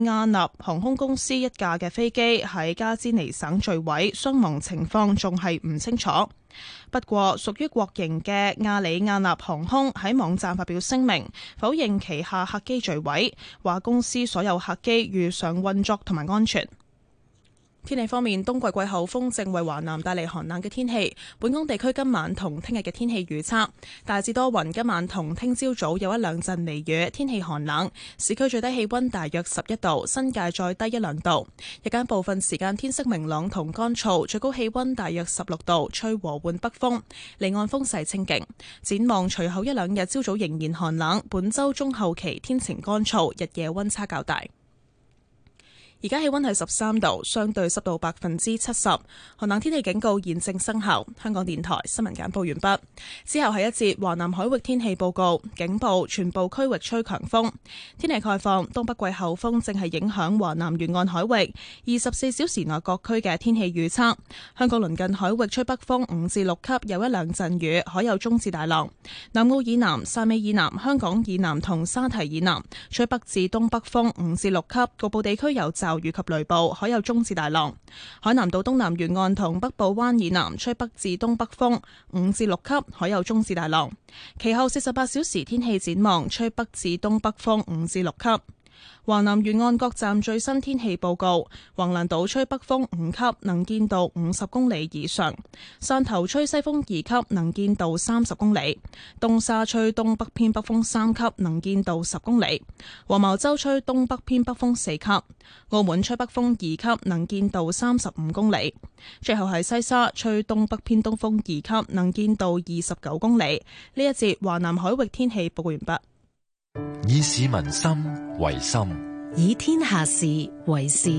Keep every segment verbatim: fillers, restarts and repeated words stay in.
亞納航空公司一架嘅飛機喺加茲尼省墜毀，傷亡情況仲係唔清楚。不過，屬於國營嘅亞里亞納航空喺網站發表聲明，否認旗下客機墜毀，話公司所有客機如常運作同埋安全。天氣方面，冬季季候風正為華南帶嚟寒冷嘅天氣。本港地區今晚同聽日嘅天氣預測大致多雲，今晚同聽朝早有一兩陣微雨，天氣寒冷。市區最低氣溫大約十一度，新界再低一兩度。日間部分時間天色明朗同乾燥，最高氣溫大約十六度，吹和緩北風，離岸風勢清勁。展望隨後一兩日朝早仍然寒冷，本周中後期天晴乾燥，日夜溫差較大。而家氣溫係十三度，相對濕度百分之七十，寒冷天氣警告現正生效。香港電台新聞簡報完畢。之後係一節華南海域天氣報告，警報全部區域吹強風。天氣概況，東北季候風正係影響華南沿岸海域，二十四小時內各區嘅天氣預測。香港鄰近海域吹北風五至六級，有一兩陣雨，海有中至大浪。南澳以南、汕尾以南、香港以南同沙堤以南吹北至東北風五至六級，局部地區有驟雨及雷暴，海有中至大浪。海南島東南沿岸同北部灣以南吹北至東北風五至六級，海有中至大浪。其後四十八小時天氣展望，吹北至東北風五至六級。華南沿岸各站最新天氣報告：橫瀾島吹北風五級，能見度五十公里以上；汕頭吹西風二級，能見度三十公里；東沙吹東北偏北風三級，能見度十公里；黃茅洲吹東北偏北風四級；澳門吹北風二級，能見度三十五公里；最後係西沙吹東北偏東風二級，能見度二十九公里。呢一節華南海域天氣報告完畢。 以市民心為心， 以天下事為事。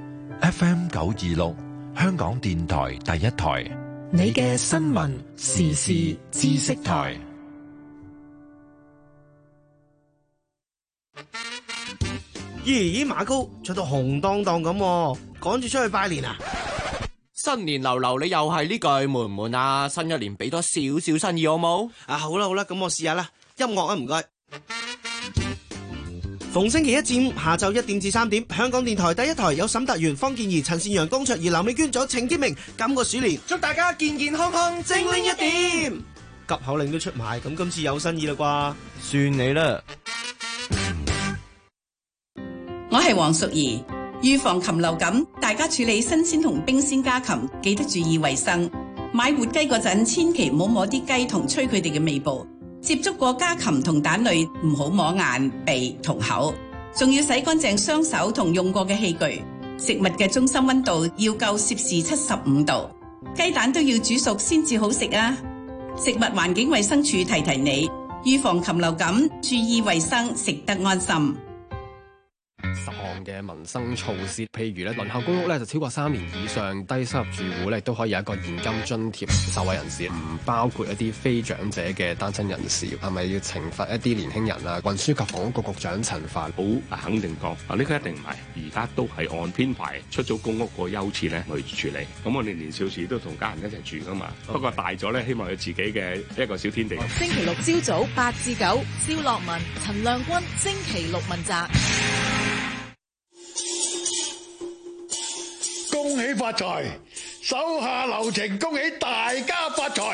F M 九二六，香港電台第一台， 你嘅新聞時事知識台。 咦，馬高着到紅當當咁，趕住出去拜年啊！ 新年流流，你又係呢句悶唔悶啊？新一年俾多少少新意好冇？ 啊，好啦好啦，咁我試下啦。音樂啊，唔該。逢星期一至五下晝一點至三點，香港電台第一台有沈達元、方健儀、陳善陽、江卓儀、劉美娟、仲有程潔明。今個鼠年祝大家健健康康、精靈一點。急口令都出埋，咁今次有新意啦啩？ 算你啦。 我係黃淑儀。預防禽流感，大家處理新鮮同冰鮮家禽記得注意衛生。買活雞嗰陣，千祈唔好摸啲雞同吹佢哋嘅尾部。接觸過家禽同蛋類，唔好摸眼、鼻同口，仲要洗乾淨雙手同用過嘅器具。食物嘅中心溫度要夠攝氏七十五度，雞蛋都要煮熟先至好食啊！食物環境衛生署提提你，預防禽流感，注意衛生，食得安心。 十項嘅民生措施，譬如咧，輪候公屋咧就超過三年以上低收入住戶咧，都可以有一個現金津貼。受惠人士唔包括一啲非長者嘅單親人士，係咪要懲罰一啲年輕人啊？運輸及房屋局局長陳帆好肯定講，啊呢個一定唔係，而家都係按編排出咗公屋個優次咧去處理。咁我哋年少時都同家人一齊住噶嘛， okay. 不過大咗咧，希望有自己嘅一個小天地。 星期六朝早八至九，蕭樂文、陳亮君，星期六問責。 恭喜發財，手下留情，恭喜大家發財。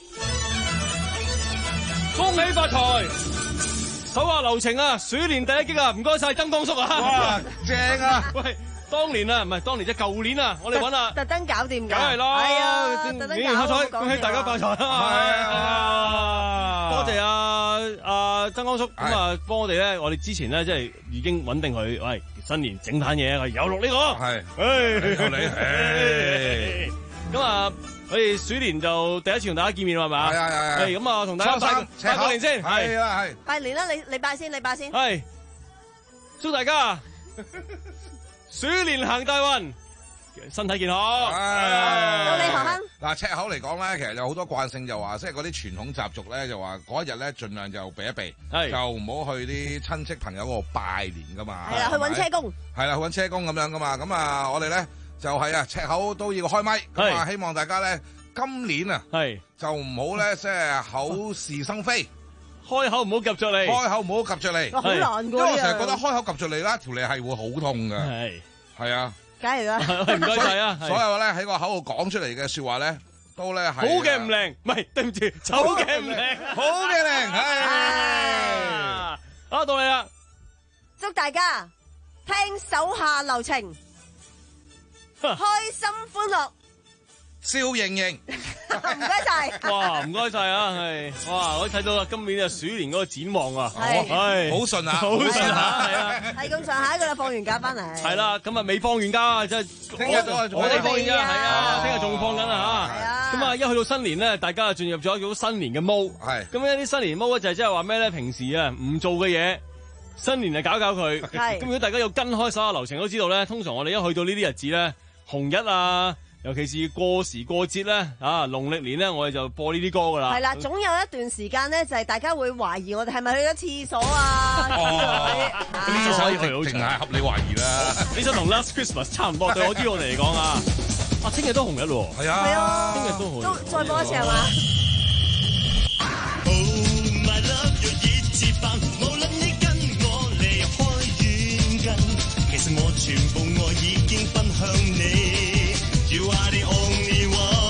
恭喜發財，手下留情啊！鼠年第一擊啊！唔該晒曾當叔啊！ 哇，正啊！ 喂，當年啊，唔係當年即係舊年啊，我哋揾啊， 特登搞掂㗎， 梗係啦， 係啊，特登搞。 恭喜發財，恭喜大家發財啊！係啊，多謝啊啊曾當叔咁啊，幫我哋咧，我哋之前咧即係已經穩定佢，喂。新年整壇嘢，我有錄呢個， 係， 誒， 你， 咁啊，我哋鼠年就第一次同大家見面係嘛？ 係係係， 係咁啊，同大家拜拜過年先， 係啊係， 拜年啦，你你拜先，你拜先， 係，祝大家鼠年行大運，身體健康， 到你何亨。 嗱，赤口嚟講咧，其實有好多慣性就話，即係嗰啲傳統習俗咧，就話嗰一日咧，盡量就避一避，就唔好去啲親戚朋友嗰度拜年噶嘛。 係啊，去揾車公。 係啦，去揾車公咁樣噶嘛。咁啊，我哋咧就係啊，赤口都要開咪，咁啊，希望大家咧今年啊，係就唔好咧，即係口是生非。 開口唔好夾着脷， 開口唔好夾着脷， 好難㗎。因為我成日覺得開口夾着脷啦，條脷係會好痛㗎。 係係啊， 梗係啦。 唔該晒啊！ 所有咧喺個口度講出嚟嘅説話咧，都咧係好嘅唔靚，唔係對唔住，醜嘅唔靚， 好嘅靚，係。 啊，到你啦！ 祝大家聽手下留情，開心歡樂。 笑盈盈， 唔該晒。 哇，唔該晒啊，係哇，我睇到啦，今年啊鼠年嗰個展望啊， 係係好順啊， 好順啊，係啊， 係咁上下噶啦，放完假翻嚟。 係啦，咁啊未放完假，即係聽日都係我哋放完假，係啊，聽日仲放緊啊係嚇。 啊。 咁啊，一去到新年咧，大家就進入咗一種新年嘅毛。 係。 咁一啲新年毛咧就係即係話咩咧？平時啊唔做嘅嘢，新年就搞搞佢。 係。咁如果大家要跟開手下流程都知道咧，通常我哋一去到呢啲日子咧，紅日啊。尤其是過時過節咧，啊，農曆年咧，我哋就播呢啲歌噶啦。 係啦，總有一段時間咧，就係大家會懷疑我哋係咪去咗廁所啊？ 呢首一定係合理懷疑啦。 呢首同 Last Christmas 差唔多，對我啲我哋嚟講啊，啊，聽日都紅日咯。 係啊， 係啊， 聽日都紅。 都再播一次係嘛？ 其實我全部愛已經分享你。You are the only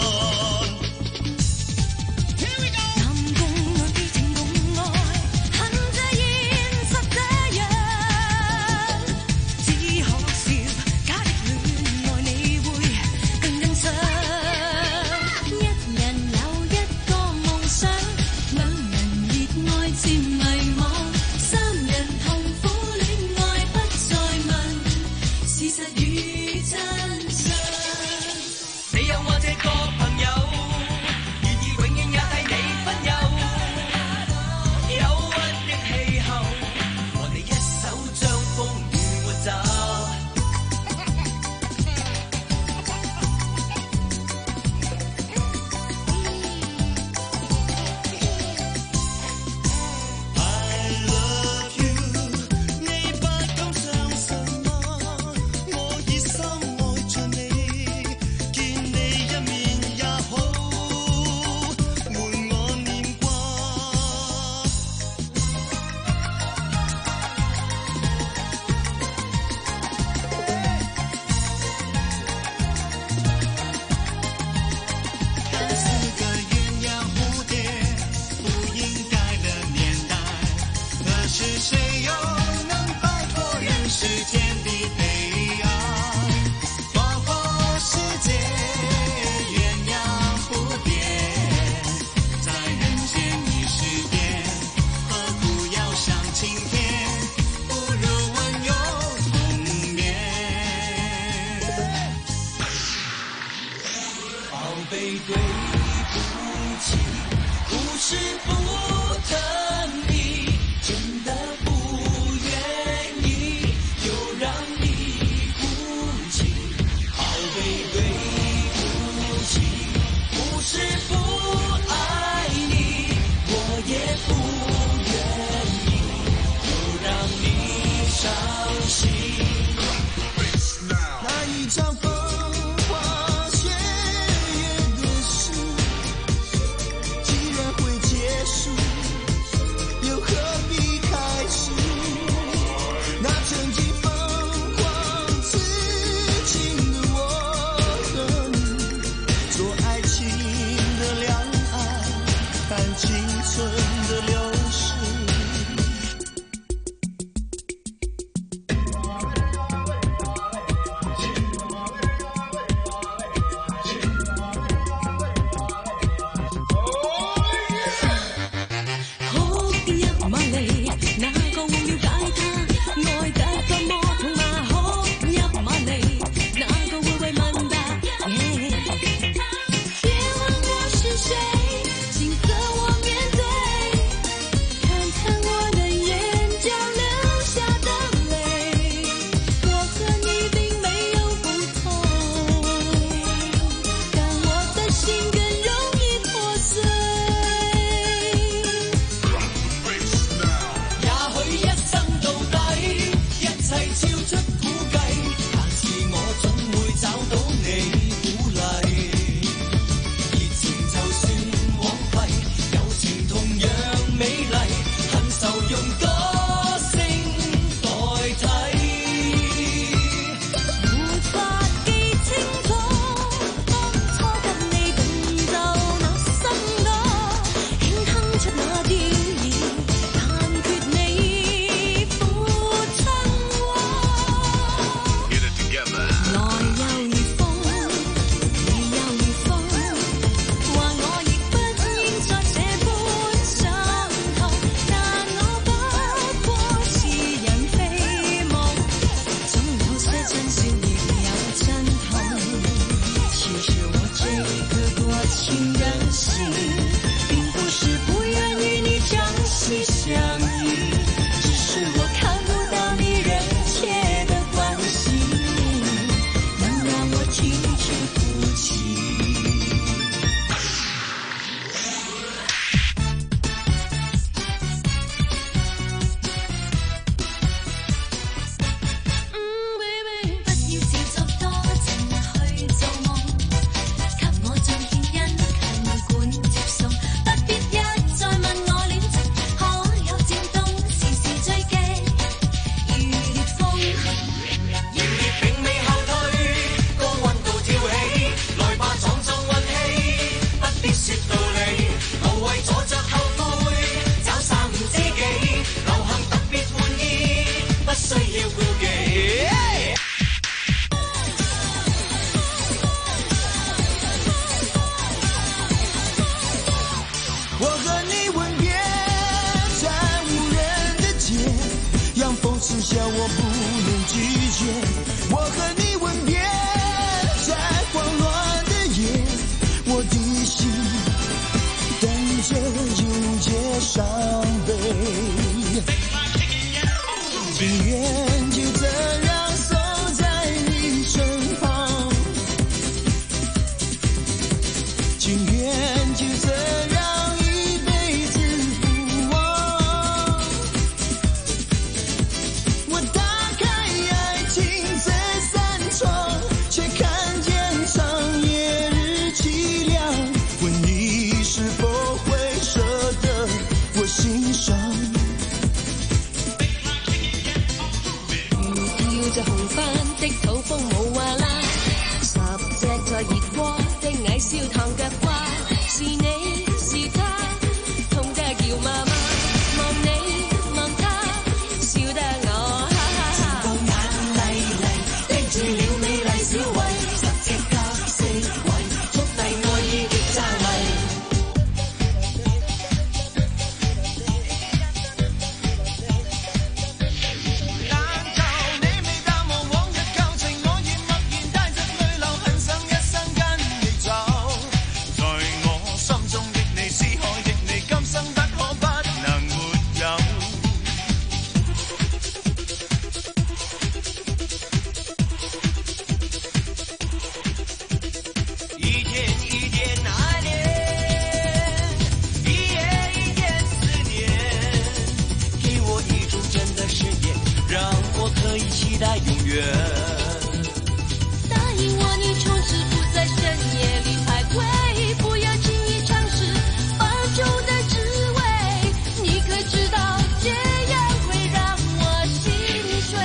one。Here we go。男共愛非情共愛，恨這現實這樣，只可笑假的戀愛你會更欣賞。一人有一個夢想，兩人熱愛漸迷惘，三人痛苦戀愛不再問事實與真相。你有我這個朋友，願意永遠也替你分憂。憂鬱的氣候，和你一手將風雨抹走。I love you， 你不懂想什麼，我熱心愛着你。 和你吻別，在慌亂的夜，我的心等着迎接傷悲，情願就這樣守在你身旁，情願就這樣一輩子不忘。我打開愛情這扇窗，卻看見長夜日淒涼。問你是否會捨得我心傷？如跳着紅帆的土風冇話啦，十隻在熱鍋的矮燒燙腳瓜，是你是他，痛得叫媽媽，望你望他，笑得我哈哈哈。情到眼淚嚟，滴住了美麗小慧，十隻甲四圍，速遞愛意極讚麗。難道你未淡忘往日舊情，我已默然帶着淚流，很想一生跟你走。在我心中的你，思海的你，今生不可不能沒有。一天一天愛戀，一夜一夜思念，給我一種真的誓言，讓我可以期待永遠。答應我，你從此不在深夜裏徘徊，不要輕易嘗試放縱的滋味。你可知道這樣會讓我心碎？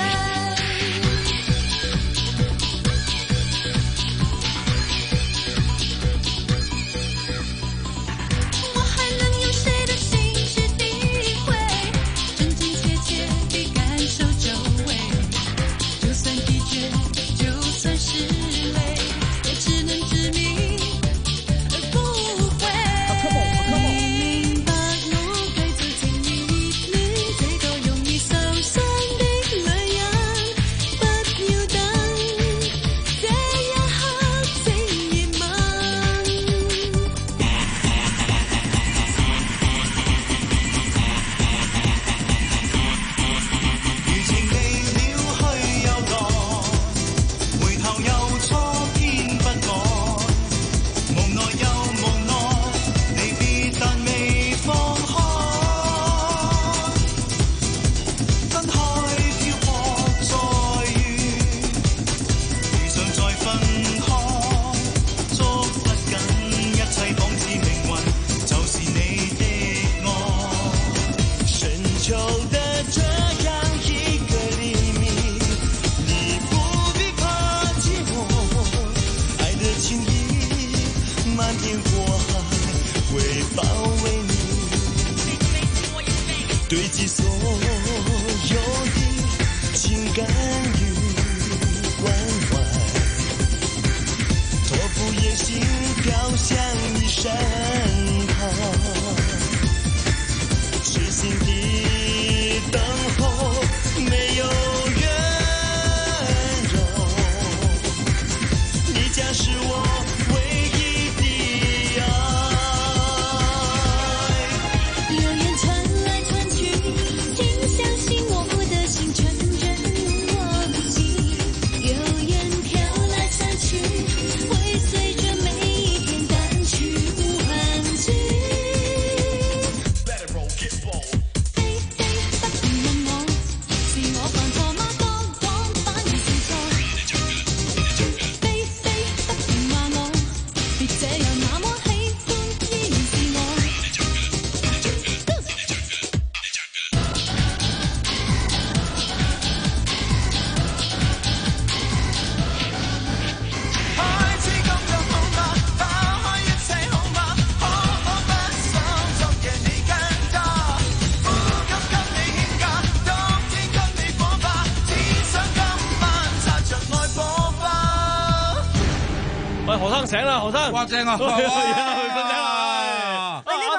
我還能用誰的心去體會，真真切切地感受周圍，就算疲倦，就算是累，也只能執迷而不悔。明白我該走前面一里，最多用你受傷的淚印，不要等，這一刻請別問。餘情未了去又來，回頭又錯偏不愛，無奈又無奈，離別但未放開，分開漂泊再遇，遇上再分開，捉不緊一切仿似命運，就是你的愛，深秋的這樣一個黎明，你不必怕寂寞，愛的情意漫天火海會包圍你，堆積所有的情感與關懷，托付野心飄向你身旁，痴心的等候沒有圓融，你將是我唯一的愛。流言傳來傳去，請相信我的心純真我不記，流言飄來飄去，會隨着每一天淡去無痕跡。飛飛不停問我，是我犯錯嗎？當當反而是錯。飛飛不停話我，別這樣那麼喜歡，依然是我。開始咁就好嗎？打開一切好嗎？可可不想昨夜你更多，呼吸跟你牽掛，當天跟你火花，只想今晚擦着愛火花。 喂，何生醒啦，何生。 哇正啊！ 去瞓覺啦。 喂，呢個係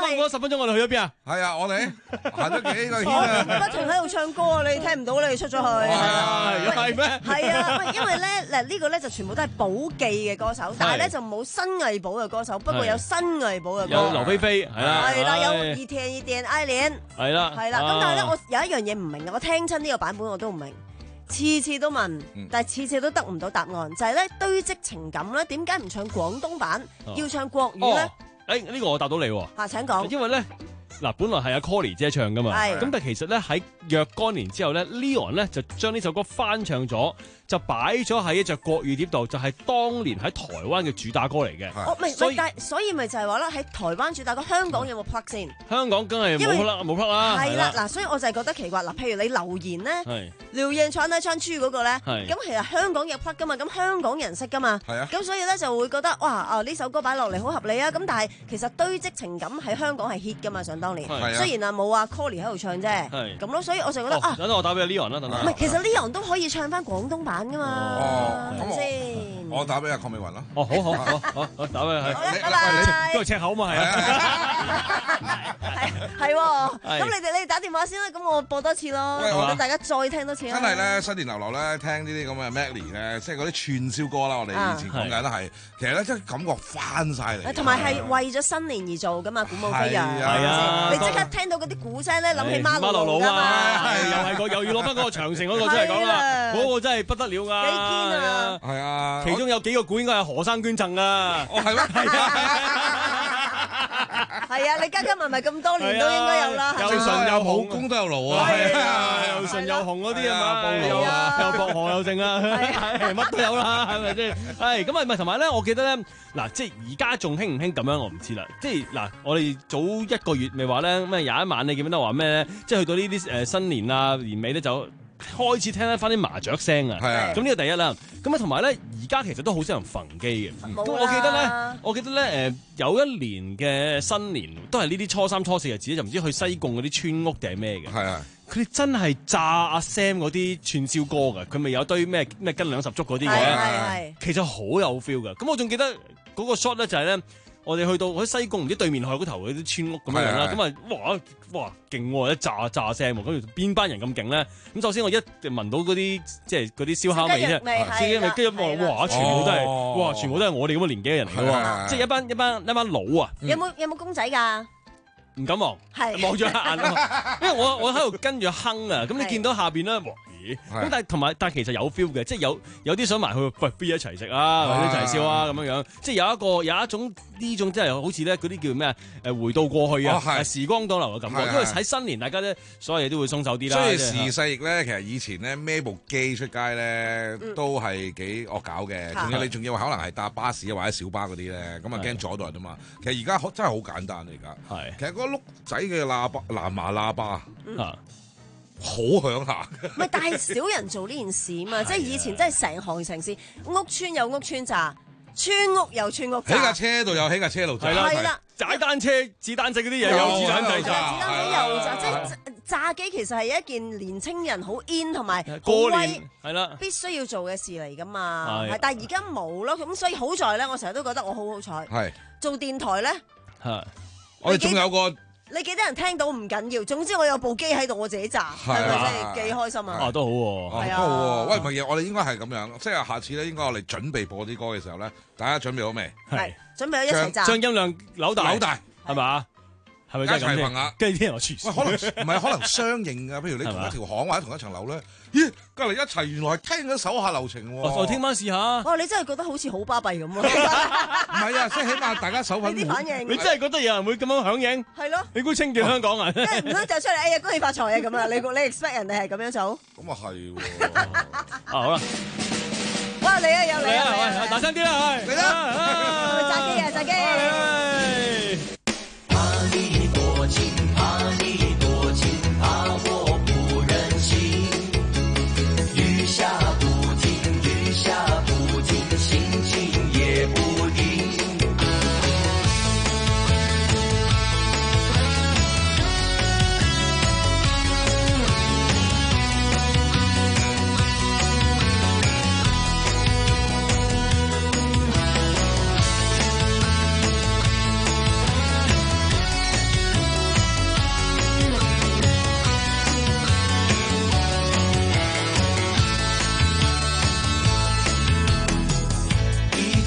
嗰十分鐘我哋去咗邊啊？ 係啊，我哋行咗幾個圈我啊！ 不停喺度唱歌啊！你聽唔到，你哋出咗去。係啊，係咩？ 係啊，因為咧嗱呢個咧就全部都係寶記嘅歌手，但係咧就冇新藝寶嘅歌手，不過有新藝寶嘅歌。 有劉菲菲係啦， 係啦，有二田二田愛蓮係啦， 係啦。咁但係咧，我有一樣嘢唔明啊！我聽親呢個版本我都唔明。次次都問，但係次次都得唔到答案，就係咧堆積情感咧，點解唔唱廣東版，要唱國語咧？ 誒，呢個我答到你喎。 嚇，請講。 因為咧，嗱，本來係阿 Colly 姐唱噶嘛，咁但係其實咧喺若干年之後咧 ，Leon 咧就將呢首歌翻唱咗，就擺咗喺一隻國語碟度，就係當年喺台灣嘅主打歌嚟嘅。 哦，唔係，所以所以咪就係話咧，喺台灣主打歌，香港有冇 plug 先？ 香港梗係冇 plug 冇 plug 啦。 係啦，嗱，所以我就係覺得奇怪。嗱，譬如你留言咧，廖燕唱咧唱 G 嗰個咧，咁其實香港有 plug 噶嘛，咁香港人識噶嘛，咁所以咧就會覺得哇，啊呢首歌擺落嚟好合理啊。咁但係其實堆積情感喺香港係 hit 噶嘛，想當年。雖然啊冇阿 Colly 喺度唱啫，咁咯，所以我就覺得啊， 等我打俾 Leon 啦，等等。 唔係，其實 Leon 都可以唱翻廣東版噶嘛，係咪先？ 我打俾阿鄺美雲啦。 哦，好好好好，好打俾佢。 拜拜。 都係赤口嘛，係啊。 係喎，咁你哋你哋打電話先啦，咁我播多次咯，咁大家再聽多次啦。 真係咧，新年流流咧，聽呢啲咁嘅 Medley 咧，即係嗰啲串燒歌啦，我哋以前講緊都係，其實咧真係感覺翻晒嚟。 同埋係為咗新年而做噶嘛，鼓舞飛揚。 係啊， 你即刻聽到嗰啲鼓聲咧，諗起孖路路㗎嘛， 又係個又要攞翻嗰個長城嗰個出嚟講啦，嗰個真係不得了㗎。 幾堅啊！ 係啊， 其中有幾個鼓應該係何生捐贈啊。 哦，係咩？係啊。 係啊，你加加埋埋咁多年都應該有啦， 又順又冇功都有勞啊， 又順又紅嗰啲啊嘛，又又薄荷又剩啊，乜都有啦，係咪先？係咁啊，唔係同埋咧，我記得咧，嗱，即係而家仲興唔興咁樣，我唔知啦。即係嗱，我哋早一個月咪話咧，咩有一晚你記唔記得話咩咧？即係去到呢啲誒新年啊年尾咧就開始聽得翻啲麻雀聲啊，係啊，咁呢個第一啦。咁啊同埋咧，而家其實都好少人焚機嘅。咁我記得咧，我記得咧誒有一年嘅新年都係呢啲初三初四日子，就唔知去西貢嗰啲村屋定係咩嘅。係啊，佢哋真係炸阿 Sam 嗰啲串燒歌㗎，佢咪有堆咩咩斤兩十足嗰啲嘅，係係其實好有 feel 㗎。咁我仲記得嗰個 shot 咧就係咧。我哋去到喺西貢唔知對面海嗰頭嗰啲村屋咁樣啦，咁啊哇哇勁喎，一炸炸聲喎，跟住邊班人咁勁咧？咁首先我一聞到嗰啲即係嗰啲燒烤味啫，燒雞味，跟住哇全部都係哇全部都係我哋咁嘅年紀嘅人嚟嘅喎，即係一班一班一班佬啊！ 有冇有冇公仔㗎？ 唔敢望， 係望咗一眼，因為我我喺度跟住哼啊，咁你見到下邊咧，咦？咁但係同埋但係其實有 feel 嘅，即係有有啲想埋去，喂，不如一齊食啊，或者一齊燒啊咁樣樣，即係有一個有一種呢種即係好似咧嗰啲叫咩啊？誒回到過去啊，時光倒流嘅感覺，因為喺新年大家咧所有嘢都會鬆手啲啦。 所以時勢易咧，其實以前咧孭部機出街咧都係幾惡搞嘅，仲有你仲要可能係搭巴士或者小巴嗰啲咧，咁啊驚阻到人啊嘛。其實而家真係好簡單嚟㗎，係其實嗰碌仔嘅喇叭藍牙喇叭啊。好響下， 唔係，但係少人做呢件事嘛，即係以前真係成行成市，屋村有屋村炸，村屋有村屋炸， 喺架車度有喺架車度炸， 係啦， 踩單車、子彈仔嗰啲嘢有子彈仔炸， 子彈仔又炸，即係炸機其實係一件年青人好 in 同埋好威， 係啦， 必須要做嘅事嚟㗎嘛，係，但係而家冇咯，咁所以好在咧，我成日都覺得我好好彩，係做電台咧， 係，我哋仲有個。 你幾多人聽到唔緊要，總之我有部機喺度，我自己炸，係咪先幾開心啊？ 啊，都好喎， 係啊， 都好喎。喂，唔係，我哋應該係咁樣，即係下次咧，應該我哋準備播啲歌嘅時候咧，大家準備好未？ 係，準備好一齊炸， 將音量扭大， 扭大， 係嘛？係咪真係咁先？跟住啲人話黐線， 可能唔係可能相應㗎，譬如你同一條巷或者同一層樓咧，咦，隔離一齊原來係聽緊手下留情喎。 我聽晚試下。 哇！你真係覺得好似好巴閉咁喎。 唔係啊，即係起碼大家手份。 啲反應。 你真係覺得有人會咁樣響應？ 係咯。 你估清潔香港啊？ 即係唔通就出嚟哎呀恭喜發財啊咁啊？你你 expect 人哋係咁樣做？ 咁啊係喎。 啊好啦。 哇！嚟啊又嚟啊！ 大聲啲啦， 嚟啦！ 炸機啊炸機！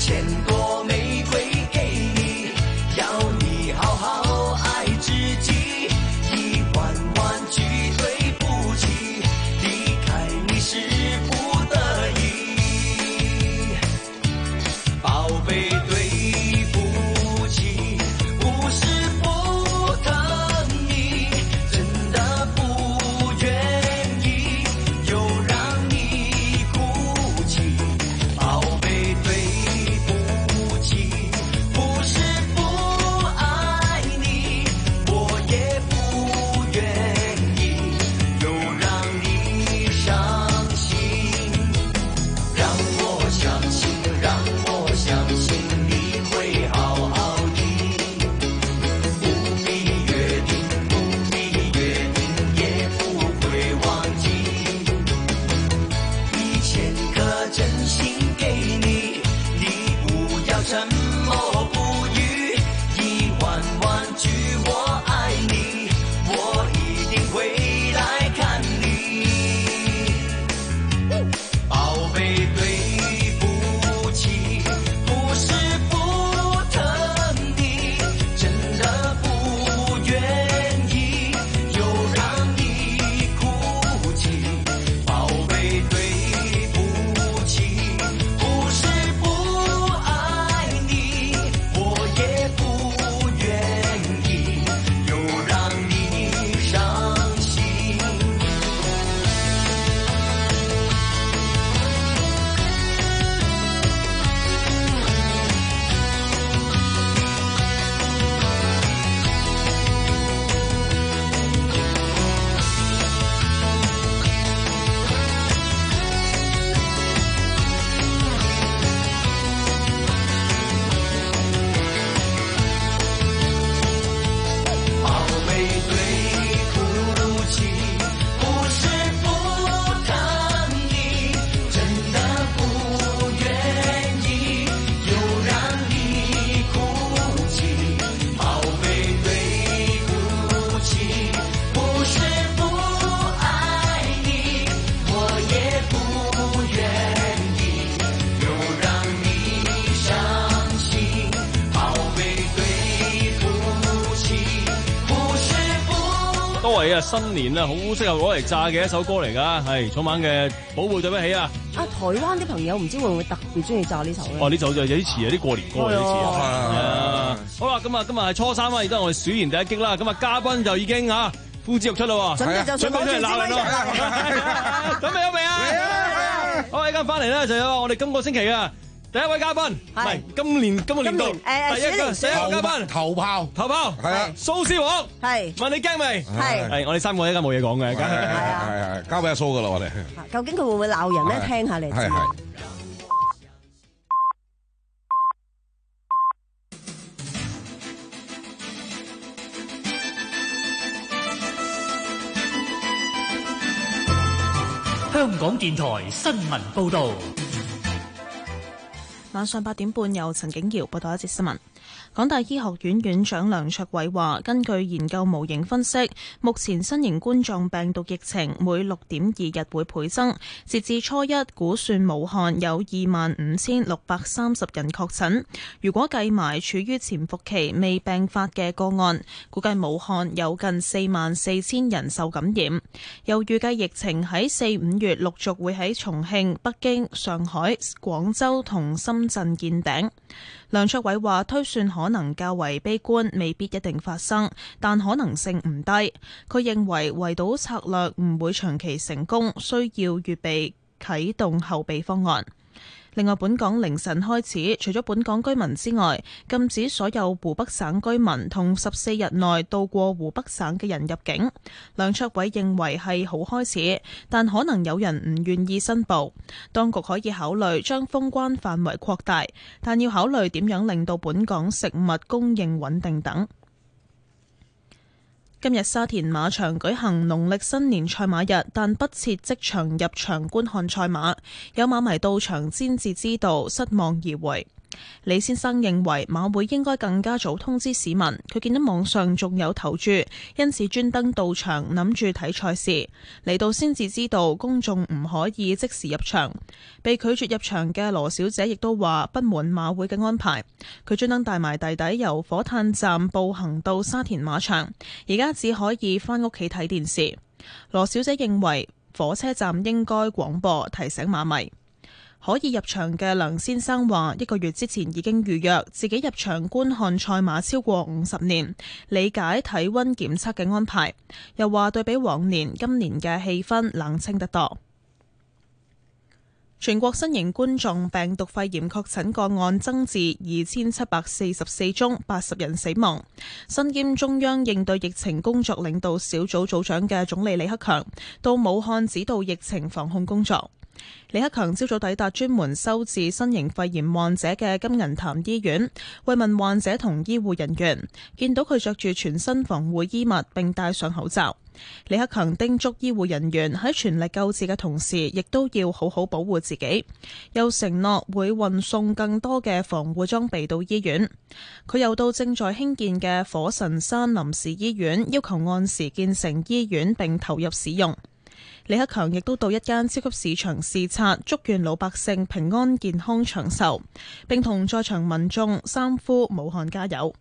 千朵玫瑰给你，要你好好爱自己。一万万句对不起，离开你是不得已。宝贝，对不起，不是不疼你，真的不愿意又让你哭泣。宝贝，对不起，不是不爱你，我也不愿意又让你伤心。让我相信，让我相信你会好好的。不必约定，不必约定，也不会忘记。一千颗真心给你，你不要沉默不语。一万万句我爱你，我一定会来看你。宝贝，对不起，不是不疼你，真的不愿意又让你哭泣。宝贝，对不起，不是不爱你，我也不愿意又让你伤心。宝贝，对不起，不是不疼你，真的不愿意又让你哭泣。宝贝，对不起，不是不爱你，我也不願意又讓你傷心。寶貝，對不起，不是不多位啊，新年啊，好適合攞嚟炸嘅一首歌嚟㗎，係草蜢嘅《寶貝對不起》啊。 啊，台灣啲朋友唔知會唔會特別中意炸呢首咧？ 哦，呢首就有啲似啊，啲過年歌有啲似係啊。啊好啦，咁啊，今日係初三啦，而家我哋鼠年第一擊啦，咁啊，嘉賓就已經啊呼之欲出啦喎， 準備就緒準備出嚟鬧人咯，準備好未啊？好，依家翻嚟咧就有我哋今個星期啊第一位嘉賓，唔係今年今個年度今年誒第一個第一鼠年個嘉賓頭炮頭炮係啊， 蘇施黃係問你驚未？ 係係我哋三個依家冇嘢講嘅， 係係係交俾阿蘇噶啦，我哋究竟佢會唔會鬧人咧？聽下嚟知。 係係。 香港電台新聞報導。 晚上八點半，由陳景瑤報道一節新聞。港大醫學院院長梁卓偉話，根據研究模型分析，目前新型冠狀病毒疫情每六點二日會倍增。截至初一，估算武漢有二萬五千六百三十人確診。如果計埋處於潛伏期未病發嘅個案，估計武漢有近四萬四千人受感染。又預計疫情喺四五月陸續會喺重慶、北京、上海、廣州同深圳見頂。梁卓偉話，推算可能較為悲觀，未必一定發生，但可能性唔低。佢認為圍堵策略唔會長期成功，需要預備啟動後備方案。另外，本港凌晨開始，除咗本港居民之外，禁止所有湖北省居民同十四日內到過湖北省嘅人入境。梁卓偉認為係好開始，但可能有人唔願意申報。當局可以考慮將封關範圍擴大，但要考慮點樣令到本港食物供應穩定等。今日沙田馬場舉行農曆新年賽馬日，但不設即場入場觀看賽馬。有馬迷到場先至知道，失望而回。 李先生認為馬會應該更加早通知市民，佢見到網上仲有投注，因此專登到場諗住睇賽事，嚟到先至知道公眾唔可以即時入場。被拒絕入場嘅羅小姐亦都話不滿馬會嘅安排，佢專登帶埋弟弟由火炭站步行到沙田馬場，而家只可以返屋企睇電視。羅小姐認為火車站應該廣播提醒馬迷。可以入場嘅梁先生話，一個月之前已經預約，自己入場觀看賽馬超過五十年，理解體溫檢測嘅安排。又話對比往年，今年嘅氣氛冷清得多。全國新型冠狀病毒肺炎確診個案增至二千七百四十四宗，八十人死亡。身兼中央應對疫情工作領導小組組長嘅總理李克強到武漢指導疫情防控工作。李克強朝早抵達專門收治新型肺炎患者嘅金銀潭醫院，慰問患者同醫護人員。見到佢着住全身防護衣物並戴上口罩，李克強叮囑醫護人員喺全力救治嘅同時，亦都要好好保護自己。又承諾會運送更多嘅防護裝備到醫院。佢又到正在興建嘅火神山臨時醫院，要求按時建成醫院並投入使用。李克強亦都到一間超級市場視察，祝願老百姓平安健康長壽，並同在場民眾三呼武漢加油。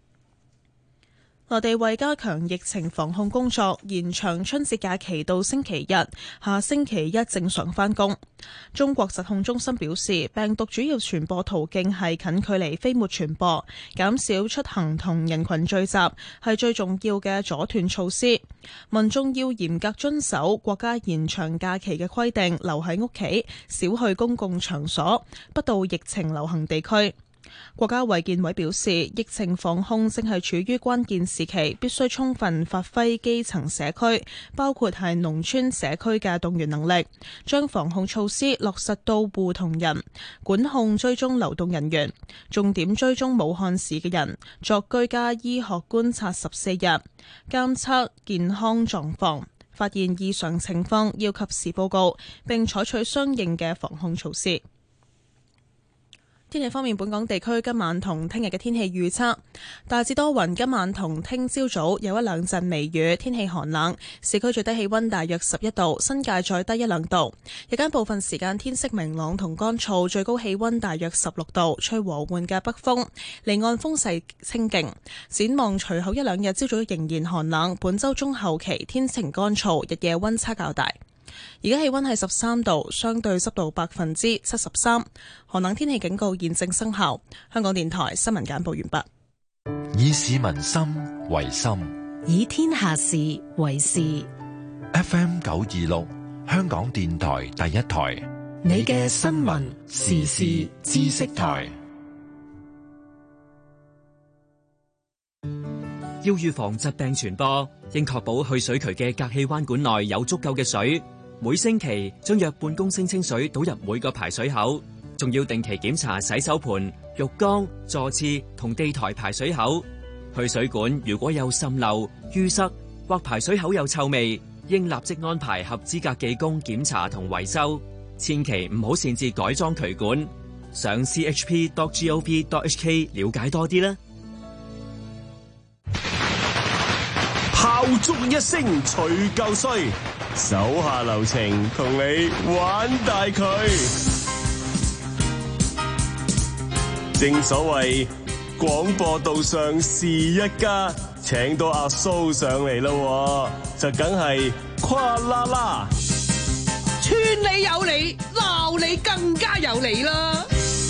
內地為加強疫情防控工作，延長春節假期到星期日，下星期一正常返工。中國疾控中心表示，病毒主要傳播途徑係近距離飛沫傳播，減少出行同人群聚集係最重要嘅阻斷措施。民眾要嚴格遵守國家延長假期嘅規定，留喺屋企，少去公共場所，不到疫情流行地區。國家衛健委表示，疫情防控正係處於關鍵時期，必須充分發揮基層社區，包括係農村社區嘅動員能力，將防控措施落實到戶同人，管控追蹤流動人員，重點追蹤武漢市嘅人，作居家醫學觀察十四日，監測健康狀況，發現異常情況要及時報告，並採取相應嘅防控措施。天氣方面，本港地區今晚同聽日嘅天氣預測大致多雲，今晚同聽朝早有一兩陣微雨，天氣寒冷，市區最低氣溫大約十一度，新界再低一兩度。日間部分時間天色明朗同乾燥，最高氣溫大約十六度，吹和緩嘅北風，離岸風勢清勁。展望隨後一兩日朝早仍然寒冷，本週中後期天晴乾燥，日夜溫差較大。而家氣溫係十三度，相對濕度百分之七十三，寒冷天氣警告現正生效。香港電台新聞簡報完畢。以市民心為心， 以天下事為事。 F M 九二六，香港電台第一台， 你嘅新聞時事知識台。 要預防疾病傳播，應確保去水渠嘅隔氣彎管內有足夠嘅水。每星期將約半公升清水倒入每個排水口，仲要定期檢查洗手盆、浴缸、座廁同地台排水口。去水管如果有滲漏、淤塞或排水口有臭味，應立即安排合資格技工檢查同維修。千祈唔好擅自改裝渠管。上 c h p dot gov dot h k 了解多啲啦。 炮竹一聲除舊歲，手下留情同你玩大佢。正所謂廣播道上是一家，請到阿蘇上嚟咯，就梗係跨啦啦。 串你有理，鬧你更加有理啦！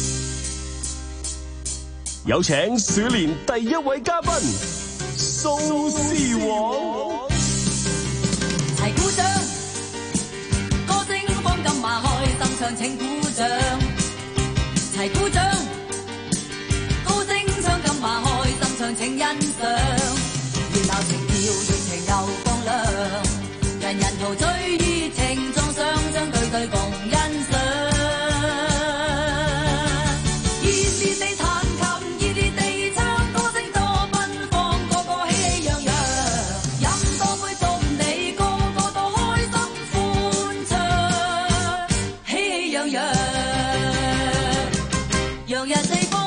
有請鼠年第一位嘉賓蘇絲黃。 齊鼓掌，歌聲放金馬開，心唱請鼓掌。齊鼓掌，歌聲唱金馬開，心唱請欣賞。熱鬧情調，熱情又放亮，人人陶醉熱情撞上，相對對共欣賞。熱烈地彈琴，熱烈地唱，歌聲多奔放，個個喜喜洋洋。飲多杯祝你個個都開心歡暢，喜喜洋洋，洋人地方。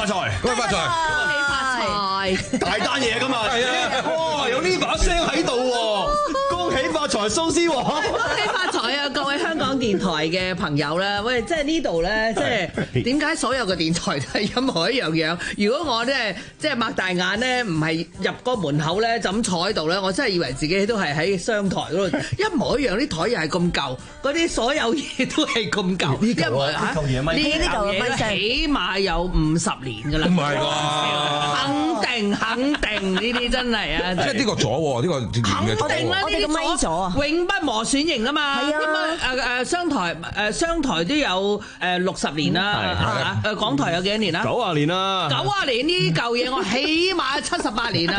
發財， 恭喜發財， 係大單嘢㗎嘛，係啊，哇，有呢把聲喺度喎，恭喜發財，蘇絲黃， 恭喜發財啊！各位香港電台嘅朋友咧，喂，即係呢度咧，即係點解所有嘅電台都係一模一樣樣？如果我咧即係擘大眼咧，唔係入嗰門口咧，就咁坐喺度咧，我真係以為自己都係喺商台嗰度，一模一樣，啲台又係咁舊，嗰啲所有嘢都係咁舊，一模嚇呢啲舊嘢起碼有五十年㗎啦， 唔係啩？ 肯定肯定呢啲真係啊！ 即係呢個咗喎，呢個年嘅咗喎。 我哋個咪咗啊，永不磨損型啊嘛。係啊，誒誒商台誒商台都有誒六十年啦，嚇誒港台有幾多年啊？ 九啊年啦， 九啊年呢啲舊嘢我起碼七十八年啦。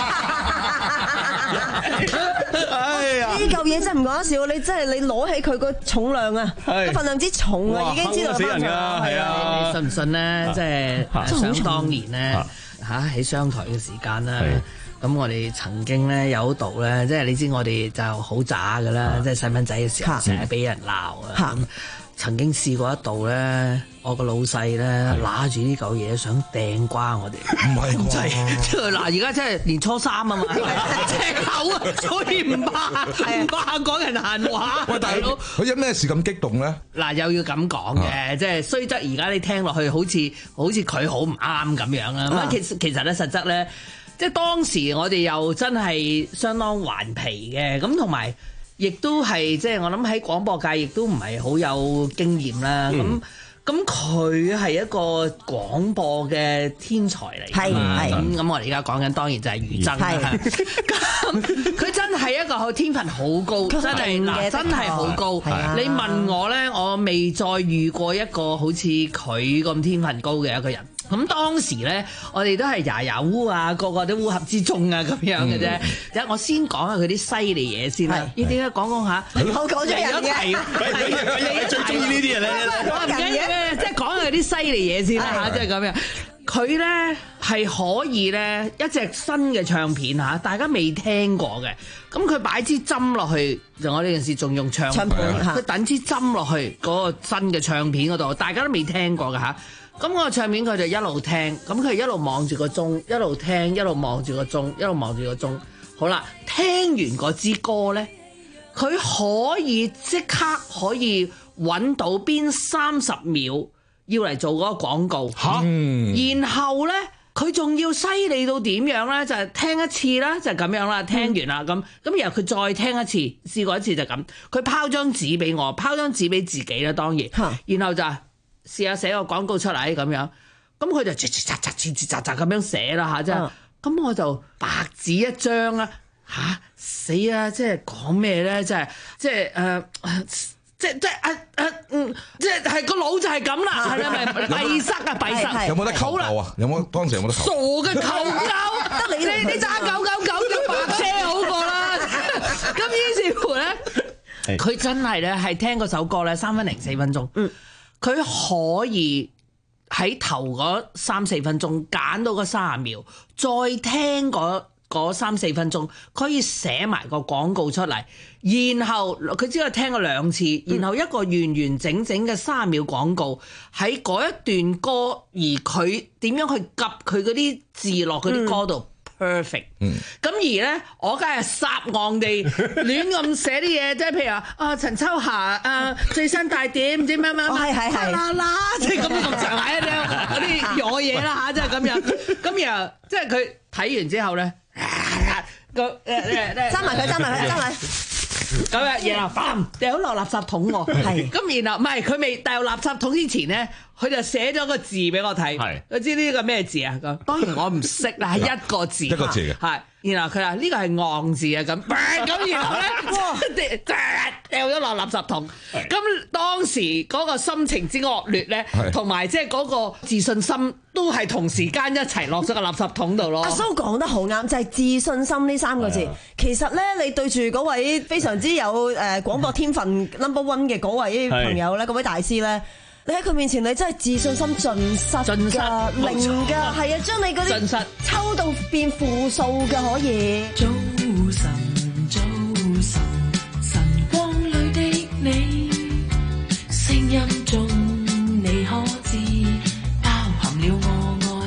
哎呀！ 呢嚿嘢真係唔講得笑，你真係你攞起佢個重量啊，個份量之重啊，已經知道死人㗎，係啊！ 你信唔信咧？即係想當年咧嚇喺商台嘅時間啦。咁我哋曾經咧有度咧，即係你知我哋就好渣㗎啦，即係細蚊仔嘅時候成日俾人鬧啊。曾經試過一度咧，我個老細咧揦住呢嚿嘢想掟瓜我哋， 唔係咁滯。即係嗱，而家真係年初三啊嘛，隻口啊，所以唔怕唔怕講人閒話。 喂，大佬，佢有咩事咁激動咧？ 嗱，又要咁講嘅，即係雖則而家你聽落去好似好似佢好唔啱咁樣啊。咁其實其實咧，實質咧，即係當時我哋又真係相當頑皮嘅，咁同埋。亦都係即係我諗喺廣播界亦都唔係好有經驗啦，咁咁佢係一個廣播嘅天才嚟㗎嘛，咁咁我哋而家講緊當然就係余爭啦，咁佢真係一個好天分好高，真係嗱真係好高，你問我咧，我未再遇過一個好似佢咁天分高嘅一個人。咁當時咧，我哋都係牙牙烏啊，個個都烏合之眾啊咁樣嘅啫。一我先講下佢啲犀利嘢先啦。要點解講講下？我講咗人嘅，你最中意呢啲人咧。我唔緊要嘅，即係講下佢啲犀利嘢先啦嚇，即係咁樣。佢咧係可以咧一隻新嘅唱片嚇，大家未聽過嘅。咁佢擺支針落去，就我呢件事仲用唱片，佢等支針落去嗰個新嘅唱片嗰度，大家都未聽過嘅嚇。咁個唱片佢就一路聽，咁佢一路望住個鐘，一路聽，一路望住個鐘，一路望住個鐘。好啦，聽完嗰支歌咧，佢可以即刻可以揾到邊三十秒要嚟做嗰個廣告。嚇！然後咧，佢仲要犀利到點樣咧？就係、是、聽一次啦，就係、是、咁樣啦。聽完啦，咁咁然後佢再聽一次，試過一次就咁。佢拋張紙俾我，拋張紙俾自己啦，當然。然後就試下寫個廣告出嚟咁樣，咁佢就喳喳喳喳喳喳咁樣寫啦嚇，即係咁我就白紙一張啦嚇，死啊！即係講咩咧？即係即係誒，即即誒誒嗯，即係係個腦就係咁啦，係咪閉塞啊閉塞？ 有冇得求救啊？有冇當時有冇得求？ 傻嘅求救，得你你揸九九九嘅白車好過啦。咁於是乎咧，佢真係咧係聽嗰首歌咧三分零四分鐘。嗯。佢可以喺頭嗰三四分鐘揀到嗰三十秒，再聽嗰三四分鐘，佢可以寫埋個廣告出嚟，然後佢只係聽過兩次，然後一個完完整整嘅三十秒廣告喺嗰一段歌，而佢點樣去夾佢嗰啲字落嗰啲歌度。嗯perfect，咁而咧，我梗係撒戇地亂咁寫啲嘢，即係譬如話啊陳秋霞啊最新大點唔知乜乜乜啦啦，即係咁咁上下一啲嗰啲弱嘢啦嚇，即係咁樣。咁然後即係佢睇完之後咧，個誒誒揸埋佢，揸埋佢，揸埋。 咁啊，然後嘭掉落垃圾桶喎。係。咁然後唔係佢未掉垃圾桶之前咧，佢就寫咗個字俾我睇。係。佢知呢個咩字啊？咁當然我唔識啦，係一個字。一個字嘅。 係。然後佢話呢個係戇字啊咁，咁然後咧，掉咗落垃圾桶。咁當時嗰個心情之惡劣咧，同埋即係嗰個自信心都係同時間一齊落咗個垃圾桶度咯。 阿蘇講得好啱，就係、是、自信心呢三個字。其實咧，你對住嗰位非常之有誒廣播天分 number one 嘅嗰位朋友咧，嗰位大師咧。你喺佢面前，你真係自信心盡失㗎，零㗎，係啊，將你嗰啲抽到變負數㗎，可以。 早晨，早晨，晨光裏的你，聲音中你可知包含了我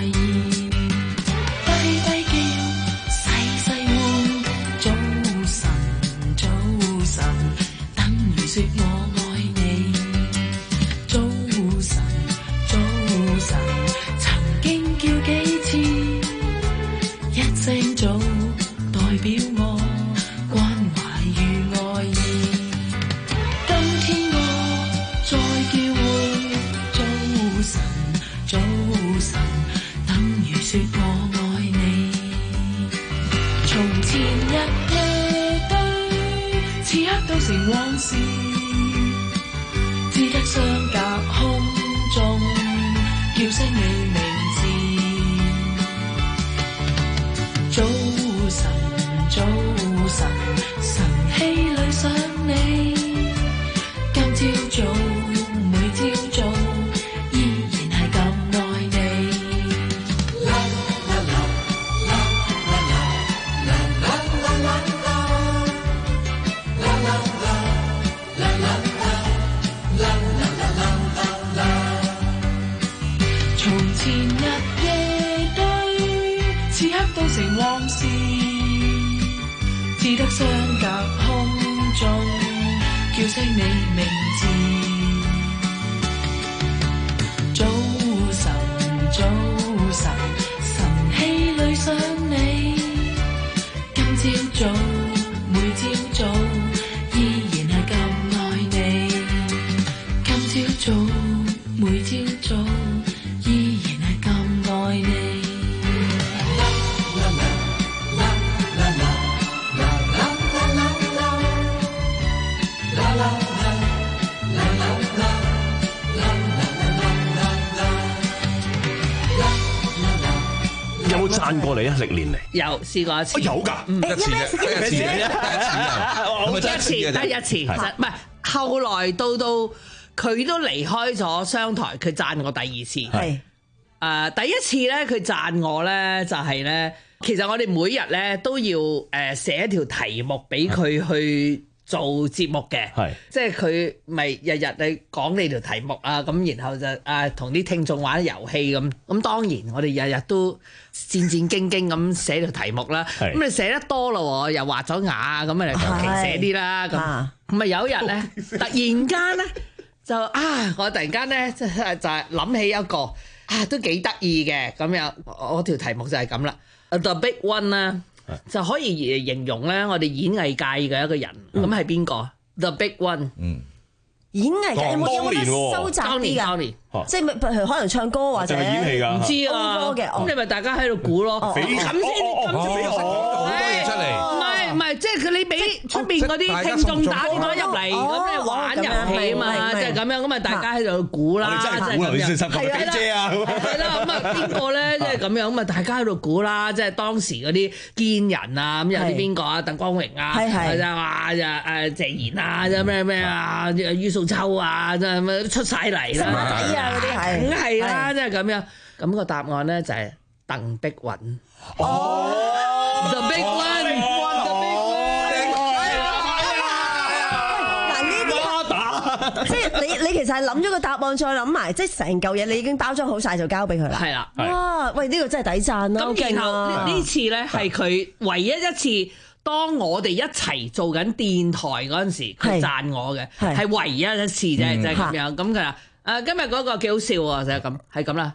成往事，只得相隔空中叫聲你名字。早晨，早晨，晨曦裏想你，今朝早，每朝早，依然係咁愛你。啦啦啦啦啦啦啦啦啦啦啦啦啦啦啦啦。從前日夜對，此刻都成往事，只得相隔空中叫聲你名字。早晨，早晨，晨曦裏想你，今朝早，每朝早，依然係咁愛你。今朝早，每朝早，依然係咁愛你。 有冇讚過你啊？歷年嚟有試過一次， 有㗎， 一次啫，一次啫， 一次得一次，唔係後來到到佢都離開咗商台，佢讚我第二次。係誒第一次咧，佢讚我咧就係咧，其實我哋每日咧都要誒寫一條題目俾佢去做節目嘅，係即係佢咪日日你講你條題目啊，咁然後就誒同啲聽眾玩遊戲咁，咁當然我哋日日都戰戰兢兢咁寫條題目啦，咁你寫得多咯，又畫咗牙咁啊，求其寫啲啦，咁咁啊有一日咧，突然間咧就啊，我突然間咧就就係諗起一個啊都幾得意嘅咁樣，我條題目就係咁啦 ，The Big One 啦。就可以形容咧，我哋演藝界嘅一個人，咁係邊個 ？The Big One。嗯。演藝界有冇有冇得收集啲㗎？即係譬如可能唱歌或者演戲㗎？唔知啊。咁你咪大家喺度估咯。咁先，咁先好多嘢出嚟。唔係唔係，即係佢你俾出邊嗰啲聽眾打電話入嚟，咁你玩遊戲啊嘛，即係咁樣，咁啊大家喺度估啦。即係估啊！你先心係啊！姐啊！係啦，咁啊邊個咧？即係咁樣，咁啊大家喺度估啦。即係當時嗰啲堅人啊，咁有啲邊個啊？鄧光榮啊，係就話就誒謝賢啊，即係咩咩啊，于素秋啊，即係咩出晒嚟啦。仔啊！嗰啲係，梗係啦，即係咁樣。咁個答案咧就係鄧碧雲。哦 ，The Big One，The Big One。嗱呢啲打，即係你你其實係諗咗個答案，再諗埋，即係成嚿嘢你已經包裝好晒就交俾佢啦。係啦。哇！喂，呢個真係抵讚啦。咁然後呢次咧係佢唯一一次。當我哋一齊做緊電台嗰陣時，佢讚我嘅係唯一一次啫，就係咁樣。咁佢話：誒今日嗰個幾好笑喎，就係咁，係咁啦。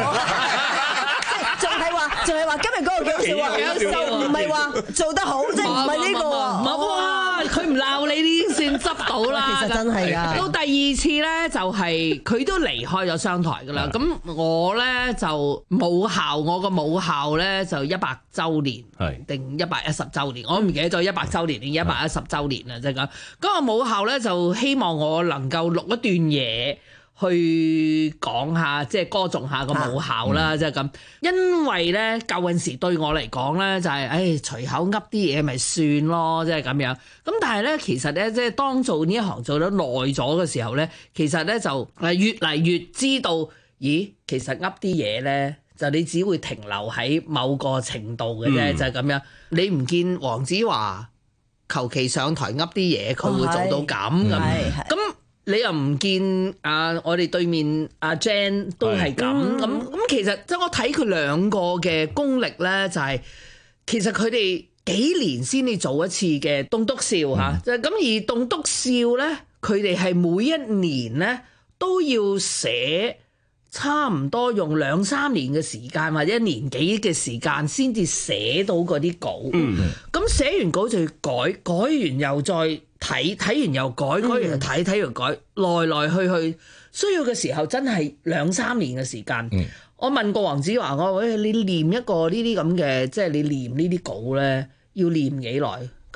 即係仲係話，仲係話今日嗰個幾好笑啊！就唔係話做得好，即係唔係呢個喎。哇！佢唔鬧你已經算執到啦。其實真係㗎。到第二次咧，就係佢都離開咗商台㗎啦。咁我咧就母校，我個母校咧就一百週年，定一百一十週年，我唔記得咗一百週年定一百一十週年啦，即係咁。嗰個母校咧就希望我能夠錄一段嘢。去講下即係歌頌下個母校啦，即係咁。因為咧舊陣時對我嚟講咧就係，誒隨口噏啲嘢咪算咯，即係咁樣。咁但係咧其實咧即係當做呢一行做得耐咗嘅時候咧，其實咧就誒越嚟越知道，咦其實噏啲嘢咧就你只會停留喺某個程度嘅啫，就係咁樣。你唔見黃子華求其上台噏啲嘢，佢會做到咁咁咁。你又唔見啊？我哋對面阿 Jan 都係咁咁咁，其實即係我睇佢兩個嘅功力咧，就係、是、其實佢哋幾年先至做一次嘅棟篤笑嚇，就咁、嗯、而棟篤笑咧，佢哋係每一年咧都要寫差唔多用兩三年嘅時間或者一年幾嘅時間先至寫到嗰啲稿。咁、嗯、寫完稿就要改，改完又再睇，睇完又改，改完又睇，睇完改，來來去去，需要嘅時候真係兩三年嘅時間。嗯、我問過黃子華，我話喂，你念一個呢啲咁嘅，即係你念呢啲稿咧，要念幾耐？佢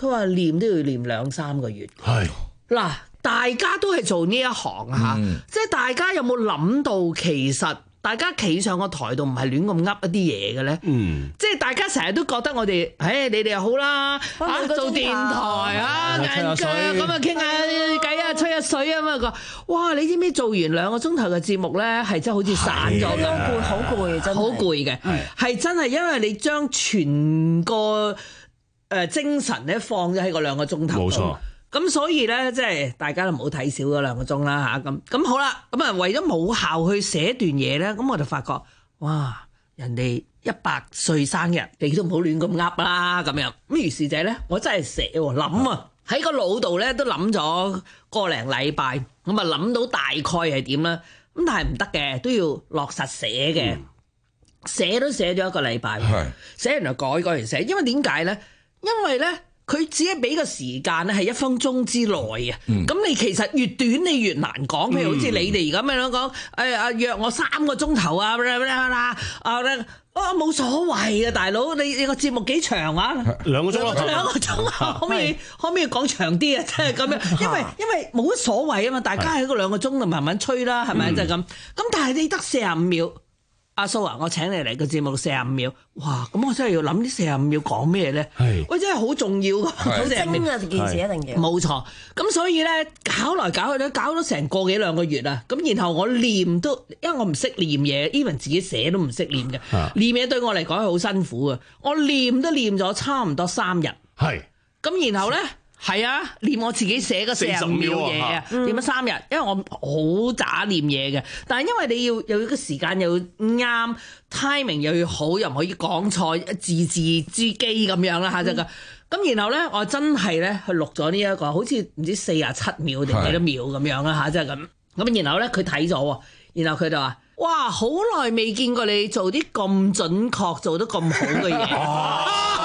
佢話練都要練兩三個月。 係嗱，大家都係做呢一行嚇， 嗯即係大家有冇諗到其實？大家企上個台度唔係亂咁噏一啲嘢嘅咧， 嗯， 即係大家成日都覺得我哋，誒你哋又好啦，啊做電台啊，硬腳咁啊傾下偈啊，吹下水啊嘛個，哇！你知唔知做完兩個鐘頭嘅節目咧，係真係好似散咗咁， 攰好攰真係， 好攰嘅，係真係因為你將全個誒精神咧放咗喺嗰兩個鐘頭， 冇錯。 咁所以咧，即係大家都唔好睇少嗰兩個鐘啦嚇。咁咁好啦，咁啊為咗冇效去寫段嘢咧，咁我就發覺，哇！人哋一百歲生日，你都唔好亂咁噏啦咁樣。咁於是者咧，我真係寫喎，諗啊，喺個腦度咧都諗咗個零禮拜，咁啊諗到大概係點啦。咁但係唔得嘅，都要落實寫嘅。寫都寫咗一個禮拜，寫完就改，改完寫。因為點解咧？因為咧。佢只係俾個時間咧，係一分鐘之內啊！咁、嗯、你其實越短你越難講。譬如好似你哋咁樣講，誒啊約我三個鐘頭啊，啊啊冇所謂啊，大佬，你你個節目幾長啊？ 兩個鐘咯， 兩個鐘啊，可唔可以可唔可以講長啲啊？即係咁樣，因為因為冇乜所謂啊嘛，大家喺嗰兩個鐘就慢慢吹啦，係咪就係咁？咁但係你得四十五秒。阿蘇啊，我請你嚟個節目四十五秒，哇！咁我真係要諗呢四十五秒講咩咧？喂，真係好重要㗎，好精啊！件事一定要冇錯。咁所以咧，搞來搞去咧，搞咗成個幾兩個月啊！咁然後我念都，因為我唔識念嘢，even自己寫都唔識念嘅。念嘢對我嚟講係好辛苦嘅，我念都念咗差唔多三日。 係。 咁然後咧。係啊，念我自己寫嗰四十五秒嘢啊，念咗三日，因為我好渣念嘢嘅。但係因為你要又要個時間又要啱 timing 又要好，又唔可以講錯，字字之機咁樣啦嚇，就咁。咁然後咧，我真係咧去錄咗呢一個，好似唔知四十七秒定幾多秒咁樣啦嚇，即係咁。咁然後咧佢睇咗喎，然後佢就話：哇，好耐未見過你做啲咁準確、做得咁好嘅嘢。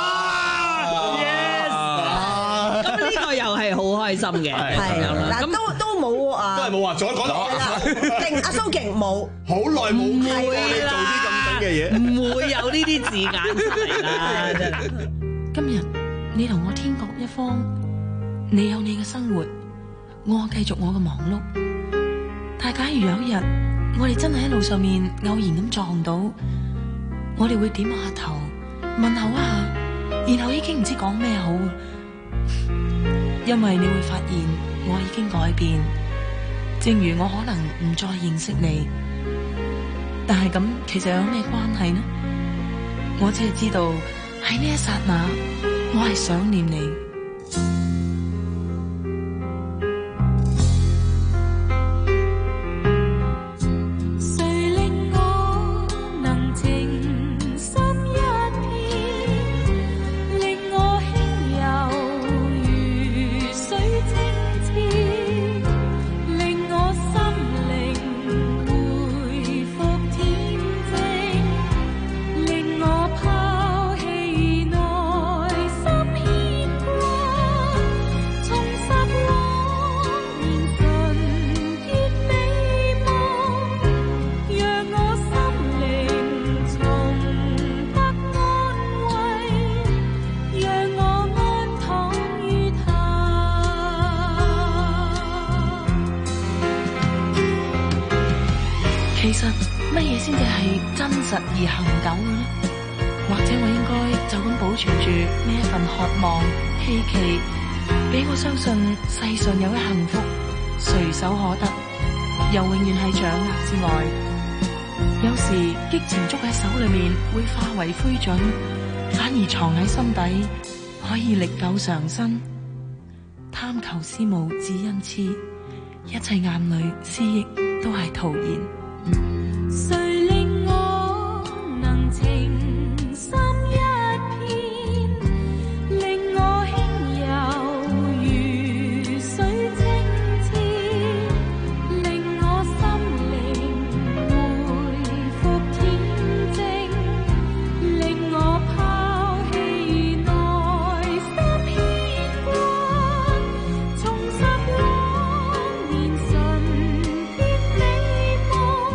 呢個又係好開心嘅，係嗱都都冇啊， 都係冇話再講啦。 勁阿蘇勁冇， 好耐冇見過你做啲咁整嘅嘢， 唔會有呢啲字眼出嚟啦。真係。 今日你同我天各一方，你有你嘅生活，我繼續我嘅忙碌。但係假如有一日我哋真係喺路上面偶然咁撞到，我哋會點下頭問候一下，然後已經唔知講咩好。因為你會發現我已經改變，正如我可能唔再認識你，但係咁其實有咩關係呢？我只係知道喺呢一剎那，我係想念你。其實乜嘢先至係真實而恆久嘅呢？或者我應該就咁保存住呢一份渴望、希冀，俾我相信世上有一幸福隨手可得，又永遠喺掌握之外。有時激情捉喺手裏面會化為灰燼，反而藏喺心底可以歷久常新。貪求思慕只因痴，一切眼淚思憶都係徒然。誰令我能情深一片，令我輕柔如水清澈，令我心靈回復恬靜，令我拋棄內心牽掛，重拾往年純潔美夢。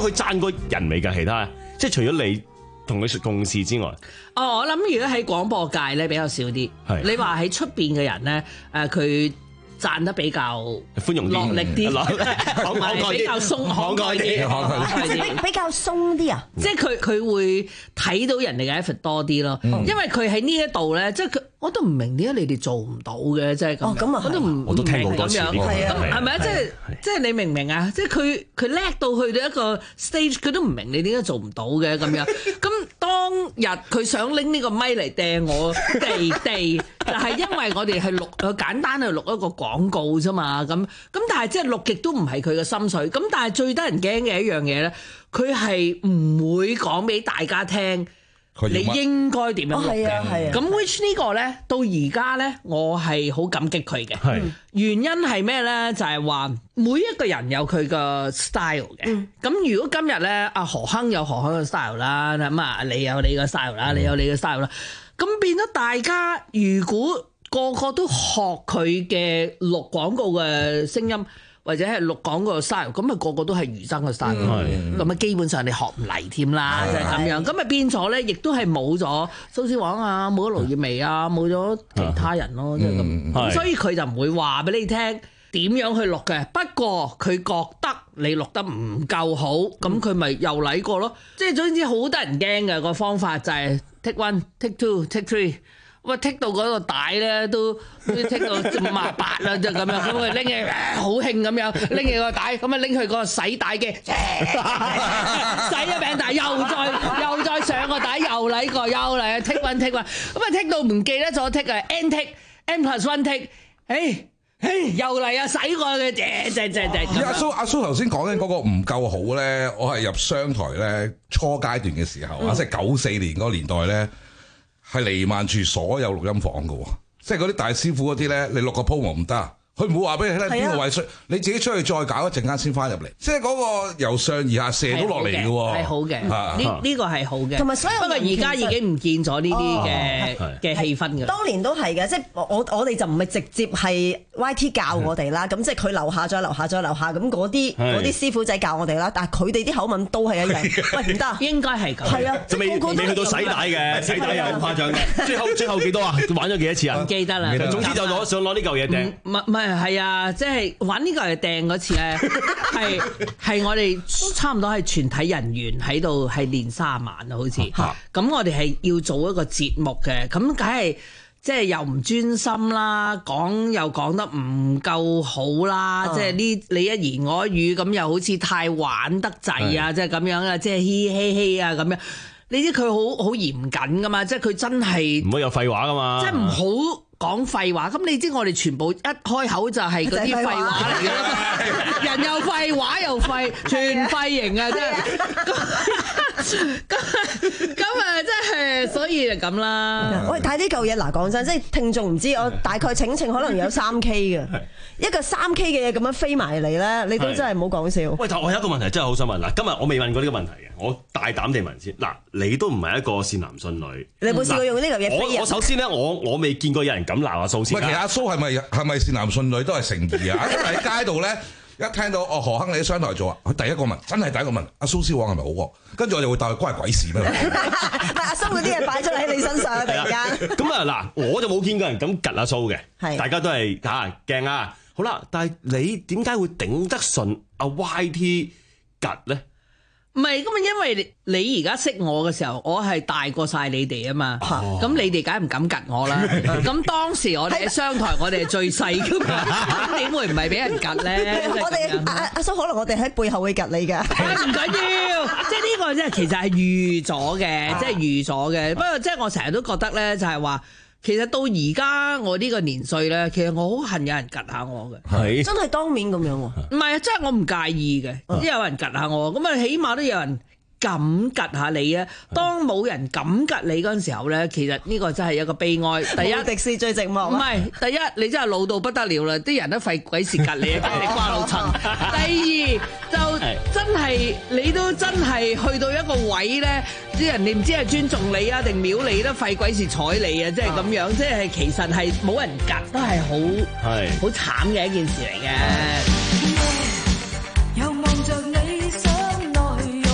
佢讚過人未㗎？其他即係除咗你同佢共事之外， 哦，我諗如果喺廣播界咧比較少啲。 係你話喺出邊嘅人咧，誒佢讚得比較寬容啲、 落力啲， 慷慨啲比較鬆慷慨啲， 比比較鬆啲啊！ 即係佢佢會睇到人哋嘅 effort 多啲咯， 嗯因為佢喺呢一度咧，即係佢我都唔明點解你哋做唔到嘅，即係咁。 哦，咁啊， 我都唔我都聽過好多次呢個， 係啊，係咪啊？即係即係你明唔明啊？即係佢佢叻到去到一個 stage，佢都唔明你點解做唔到嘅咁樣。咁當日佢想拎呢個咪嚟掟我地地，就係因為我哋係錄簡單去錄一個廣告啫嘛。咁咁但係即係錄極都唔係佢嘅心水。咁但係最得人驚嘅一樣嘢咧，佢係唔會講俾大家聽。你應該點樣錄嘅？ 係啊係啊。 咁 which 呢個咧，到而家咧，我係好感激佢嘅。 係原因係咩咧？就係話每一個人有佢個 style 嘅。咁如果今日咧，阿何鏗有何鏗嘅 style 啦，咁啊你有你個 style 啦，你有你嘅 style 啦。咁變咗大家如果個個都學佢嘅錄廣告嘅聲音。或者係錄廣告嘅 style，咁啊個個都係餘生嘅 style，咁啊基本上你學唔嚟添啦，就係咁樣。咁啊變咗咧，亦都係冇咗蘇絲黃啊，冇咗盧業瑂啊，冇咗其他人咯，即係咁。咁所以佢就唔會話俾你聽點樣去錄嘅。不過佢覺得你錄得唔夠好，咁佢咪又嚟過咯。即係總之好得人驚嘅個方法就係 take one、take two、take three。喂，剔到嗰個帶咧，都都剔到五啊八啦，就咁樣，咁佢拎起好興咁樣，拎起個帶，咁啊拎去嗰個洗帶機，洗咗餅帶，又再又再上個帶，又嚟過，又嚟剔one剔one，咁啊剔到唔記得咗剔啊 n 剔 n plus one 剔，誒誒又嚟啊洗過嘅，謝謝謝謝。 阿蘇阿蘇頭先講緊嗰個唔夠好咧，我係入商台咧初階段嘅時候啊，即係九四年嗰個年代咧。係瀰漫住所有錄音房嘅喎，即係嗰啲大師傅嗰啲咧，你錄個 promo 唔得，佢唔會話俾你聽邊個位出，你自己出去再搞一陣間先翻入嚟，即係嗰個由上而下射到落嚟嘅喎， 係好嘅，呢呢個係好嘅，同埋所有不過而家已經唔見咗呢啲嘅嘅氣氛嘅。 當年都係嘅，即係我我哋就唔係直接係 Y T 教我哋啦，咁即係佢樓下再樓下再樓下，咁嗰啲嗰啲師傅仔教我哋啦，但係佢哋啲口吻都係一樣，喂唔得， 應該係咁， 係啊， 就未未去到洗帶嘅，洗帶又咁誇張嘅，最後最後幾多啊？玩咗幾多次啊？ 唔記得啦。 總之就攞想攞呢嚿嘢掟。 唔唔係係啊，即係玩呢嚿嘢掟嗰次咧，係係我哋差唔多係全體人員喺度係練三晚啊，好似。咁我哋係要做一個節目嘅，咁梗係。即係又唔專心啦，講又講得唔夠好啦，嗯、即係呢你一言我一語咁，又好似太玩得滯啊，即係咁樣啊，即係嘻嘻嘻啊咁樣。你知佢好好嚴謹噶嘛，即係佢真係唔好有廢話噶嘛， 即係唔好講廢話。咁你知我哋全部一開口就係嗰啲廢話嚟嘅啦，人又廢話又廢，全廢型啊，真係。咁咁啊，即係所以就咁啦。 喂，睇呢嚿嘢嗱，講真，即係聽眾唔知，我大概請請可能有三 K 嘅，一個三 K 嘅嘢咁樣飛埋嚟咧，你都真係唔好講笑。 喂，但我有一個問題真係好想問嗱，今日我未問過呢個問題嘅，我大膽地問先嗱，你都唔係一個善男信女， 你有冇試過用呢嚿嘢飛人？ 我我首先咧，我我未見過有人咁鬧阿蘇先。 喂，其實阿蘇係咪係咪善男信女都係誠意啊？因為喺街度咧。一聽到哦何鏗你喺商台做啊，佢第一個問，真係第一個問阿蘇絲黃係咪好喎？跟住我就會答佢關係鬼事咩？ 阿蘇嗰啲嘢擺出喺你身上，突然間。 咁啊嗱，我就冇見過人咁趌阿蘇嘅， 係大家都係嚇驚啊！好啦，但係你點解會頂得順阿 Y T 趌咧？ 唔係，咁啊，因為你而家識我嘅時候，我係大過晒你哋啊嘛，咁、哦、你哋梗係唔敢趌我啦。咁當時我哋喺商台，我哋係最細噶嘛，點會唔係俾人趌咧？ 我哋阿阿蘇可能我哋喺背後會趌你㗎， 唔緊要，即係呢個即係其實係預咗嘅，即係預咗嘅。不過即係我成日都覺得咧，就係話。其實到而家我呢個年歲咧，其實我好恨有人趌下我嘅， 係真係當面咁樣喎。 唔係啊，即係我唔介意嘅，即係有人趌下我，咁啊起碼都有人敢趌下你啊！當冇人敢趌你嗰陣時候咧，其實呢個真係一個悲哀。第一， 迪士最寂寞。 唔係，第一你真係老到不得了啦，啲人都費鬼事趌你啊，驚你瓜老襯。第二就真係你都真係去到一個位咧，啲人你唔知係尊重你啊定藐你都費鬼事睬你啊，即係咁樣，即係其實係冇人趌都係好係好慘嘅一件事嚟嘅。 又望着你想內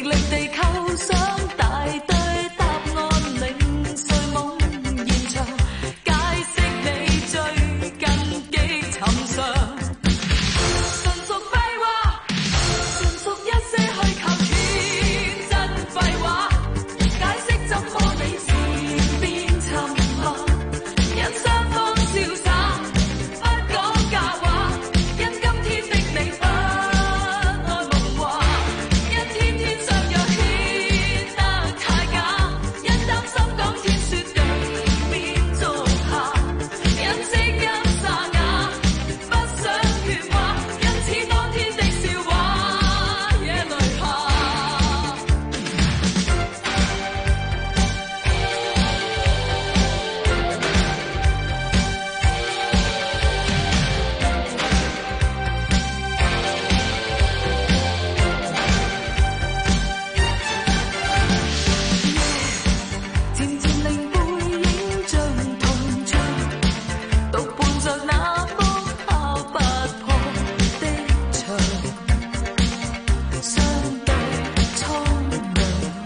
力地構想大堆答案，令睡夢現場，解釋你最近幾尋常。純屬廢話，純屬一些虛構天真廢話，解釋怎麼你漸變沉默，因雙方瀟灑，不講假話，因今天的你不愛夢話，因天天相約顯得太假，因擔心講天說地變做下，因聲音沙啞，不想喧話，因此當天的笑話也淚下。漸漸令背影像銅像，獨伴着那幅敲不破的牆，相對蒼涼。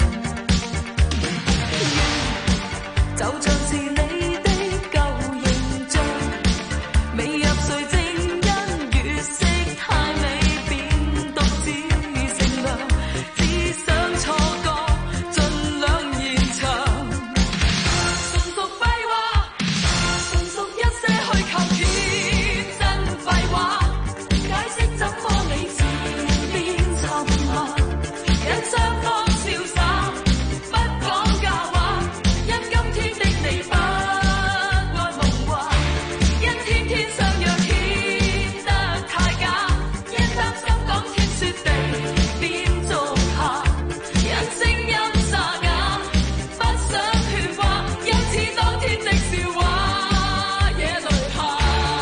就像是你的舊形象，未入睡正因月色太美，便獨自乘涼，只想錯覺盡量延長。純屬廢話，純屬一些虛構天真廢話，解釋怎麼你漸變沉默，因雙方瀟灑，不講假話，因今天的你不愛夢話，因天天相約顯得太假，因擔心講天說地變做下，因聲音沙啞，不想喧話，因此當天的笑話也淚下。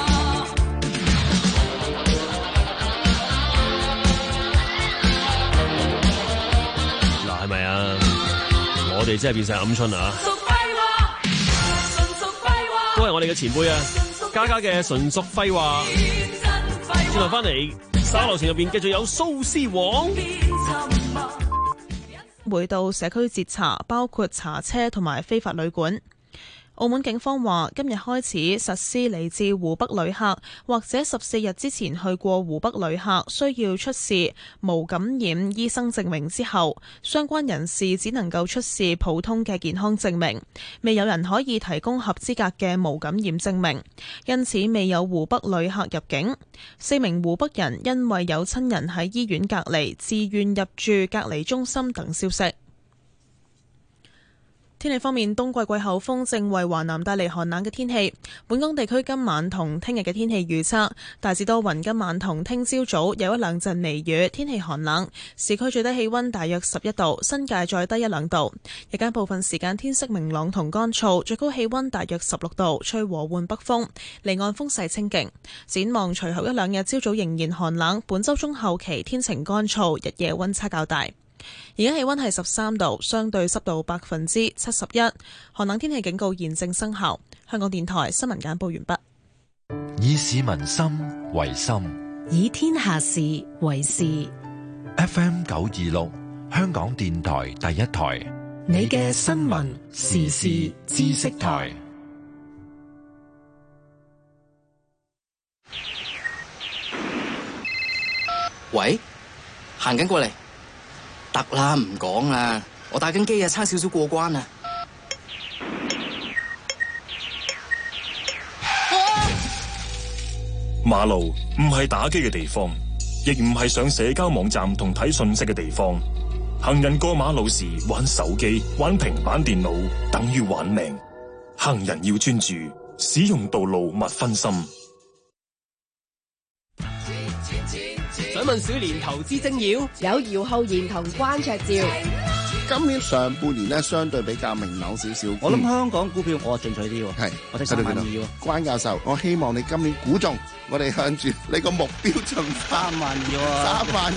嗱，係咪啊？我哋真係變晒鵪鶉啊！ 屬廢話，純屬廢話， 都係我哋嘅前輩啊！家家嘅純屬廢話。轉頭翻嚟，沙樓前入邊繼續有蘇絲黃。 會到社區截查，包括查車同埋非法旅館。澳門警方話，今日開始實施嚟自湖北旅客或者十四日之前去過湖北旅客需要出示無感染醫生證明之後，相關人士只能夠出示普通嘅健康證明，未有人可以提供合資格嘅無感染證明，因此未有湖北旅客入境。四名湖北人因為有親人喺醫院隔離，自願入住隔離中心等消息。天氣方面，冬季季候風正為華南帶嚟寒冷嘅天氣。本港地區今晚同聽日嘅天氣預測大致多雲，今晚同聽朝早有一兩陣微雨，天氣寒冷。市區最低氣溫大約十一度，新界再低一兩度。日間部分時間天色明朗同乾燥，最高氣溫大約十六度，吹和緩北風，離岸風勢清勁。展望隨後一兩日朝早仍然寒冷，本週中後期天晴乾燥，日夜溫差較大。而家氣溫係十三度，相對濕度百分之七十一，寒冷天氣警告現正生效。香港電台新聞簡報完畢。 以市民心為心， 以天下事為事。 F M 九二六，香港電台第一台， 你嘅新聞時事知識台。 喂，行緊過嚟。得啦，唔講啦，我打緊機啊，差少少過關啊！ 馬路唔係打機嘅地方，亦唔係上社交網站同睇信息嘅地方。行人過馬路時玩手機、玩平板電腦，等於玩命。行人要專注，使用道路勿分心。 想問鼠年投資精要， 有姚浩然同關焯照。 今年上半年咧，相對比較明朗少少。 我諗香港股票我進取啲喎， 係我睇三萬二喎。 關教授，我希望你今年估中，我哋向住你個目標進發。 三萬二喎， 三萬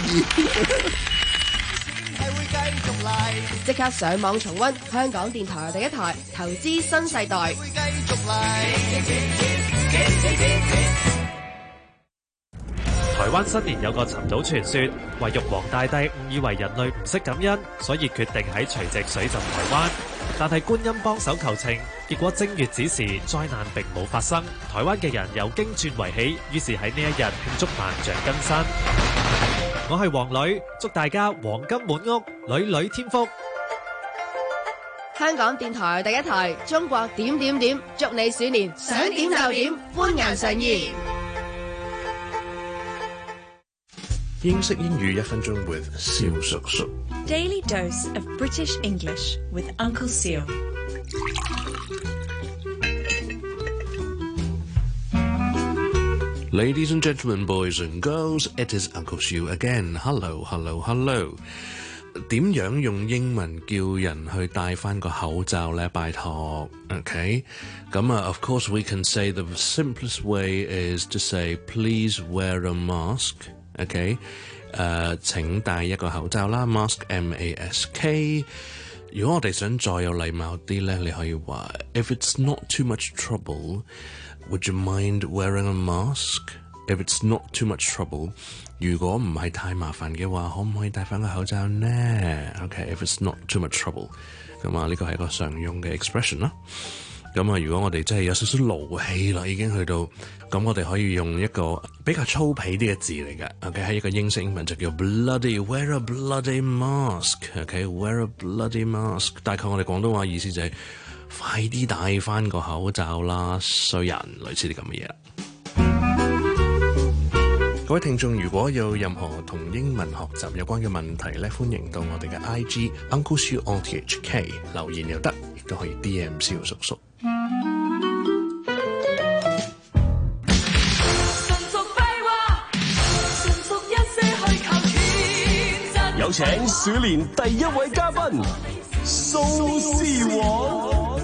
二。即刻上網重溫香港電台第一台投資新世代。 台灣灣新年有個尋寶傳說，話玉皇大帝誤以為人類唔識感恩，所以決定喺除夕水浸台灣。但係觀音幫手求情，結果正月子時災難並冇發生。台灣嘅人由驚轉為喜，於是喺呢一日慶祝萬象更新。我係黃女，祝大家黃金滿屋，女女添福。 香港電台第一台，中國點點點，祝你鼠年想點就點，歡顏常現。 英式英語一分鐘 with 蕭叔叔。 Daily dose of British English with Uncle Seal. Ladies and gentlemen, boys and girls, it is Uncle Seal again. Hello, hello, hello. 點樣用英文叫人去戴翻個口罩呢？拜託 ，OK？ 咁啊 ，of course we can say the simplest way is to say please wear a mask。OK？ 誒，請戴一個口罩啦 ，mask M A S K。如果我哋想再有禮貌啲咧，你可以話 If it's not too much trouble, would you mind wearing a mask? If it's not too much trouble， 如果唔係太麻煩嘅話，可唔可以戴翻個口罩呢 ？OK，if it's not too much trouble， 咁啊呢個係一個常用嘅 expression 啦。咁啊，如果我哋真係有少少勞氣啦，已經去到，咁我哋可以用一個比較粗鄙啲嘅字嚟嘅 ，OK， 係一個英式英文就叫 bloody，wear a bloody mask，OK，wear a bloody mask， 大概我哋廣東話意思就係、是、快啲戴翻個口罩啦，衰人，類似啲咁嘅嘢啦。各位聽眾，如果有任何同英文學習有關嘅問題咧，歡迎到我哋嘅 I G Uncle Siu O T H K 留言又得，亦都可以 D M 蕭叔叔。 有請鼠年第一位嘉賓蘇施黃。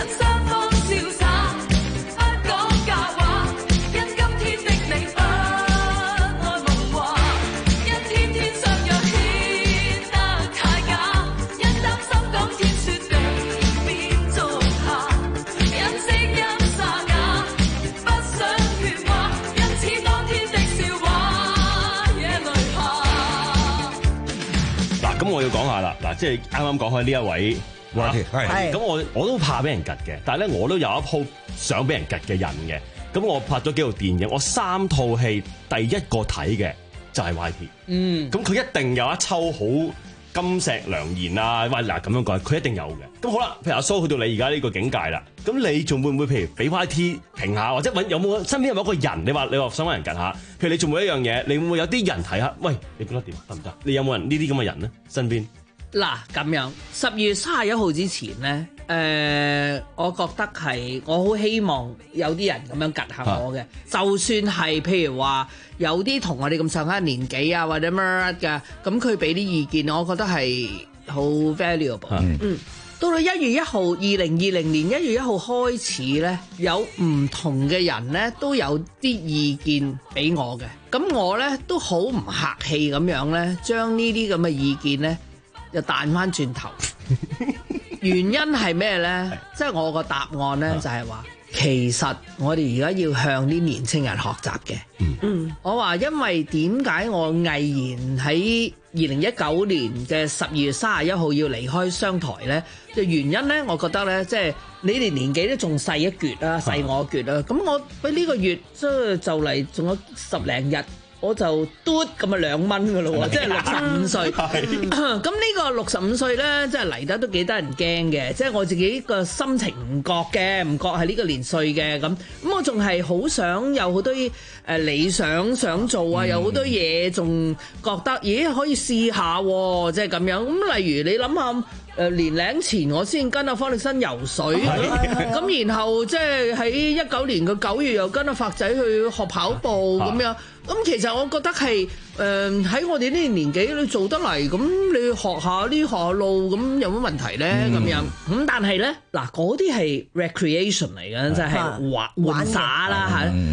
咁我要講下啦，嗱，即係啱啱講開呢一位，係係，咁我我都怕俾人趌嘅，但係咧我都有一鋪想俾人趌嘅人嘅，咁我拍咗幾套電影，我三套戲第一個睇嘅就係 Y T， 嗯，咁佢一定有一抽好金石良言啊，喂嗱咁樣講，佢一定有嘅。咁好啦，譬如阿蘇去到你而家呢個境界啦，咁你仲會唔會譬如俾 Y T 評下，或者揾有冇身邊有冇一個人，你話你話想揾人趌下，譬如你做每一樣嘢，你會唔會有啲人睇下？喂，你覺得點得唔得？你有冇人呢啲咁嘅人咧？身邊嗱咁樣，十月三十一號之前咧，誒、呃，我覺得係我好希望有啲人咁樣趌下我嘅，啊、就算係譬如話有啲同我哋咁上下年紀啊，或者乜乜嘅，咁佢俾啲意見，我覺得係好 valuable。嗯，嗯到到一月一號，二零二零年一月一號開始咧，有唔同嘅人咧都有啲意見俾我嘅，咁我咧都好唔客氣咁樣咧，將呢啲咁嘅意見咧就彈翻轉頭。原因係咩咧？即係我個答案咧就係話，其實我哋而家要向啲年青人學習嘅。嗯，我話因為點解我毅然喺二零一九年嘅十二月三十一號要離開商台咧，嘅原因咧，我覺得咧，即係你哋年紀都仲細一橛啊，細我一橛啊，咁我喺呢個月即係就嚟仲有十零日。我就嘟咁啊兩蚊噶咯喎，即係六十五歲。咁呢個六十五歲咧，即係嚟得都幾得人驚嘅。即係我自己個心情唔覺嘅，唔覺係呢個年歲嘅咁。咁我仲係好想有好多誒理想想做啊，有好多嘢仲覺得咦可以試下喎，即係咁樣。咁例如你諗下。誒年零前我先跟阿方力申游水，咁然後即係喺一九年嘅九月又跟阿發仔去學跑步咁樣，咁其實我覺得係誒喺我哋呢個年紀你做得嚟，咁你學下呢學下路，咁有乜問題咧？咁樣咁但係咧嗱，嗰啲係 recreation 嚟嘅，即係玩玩耍啦嚇。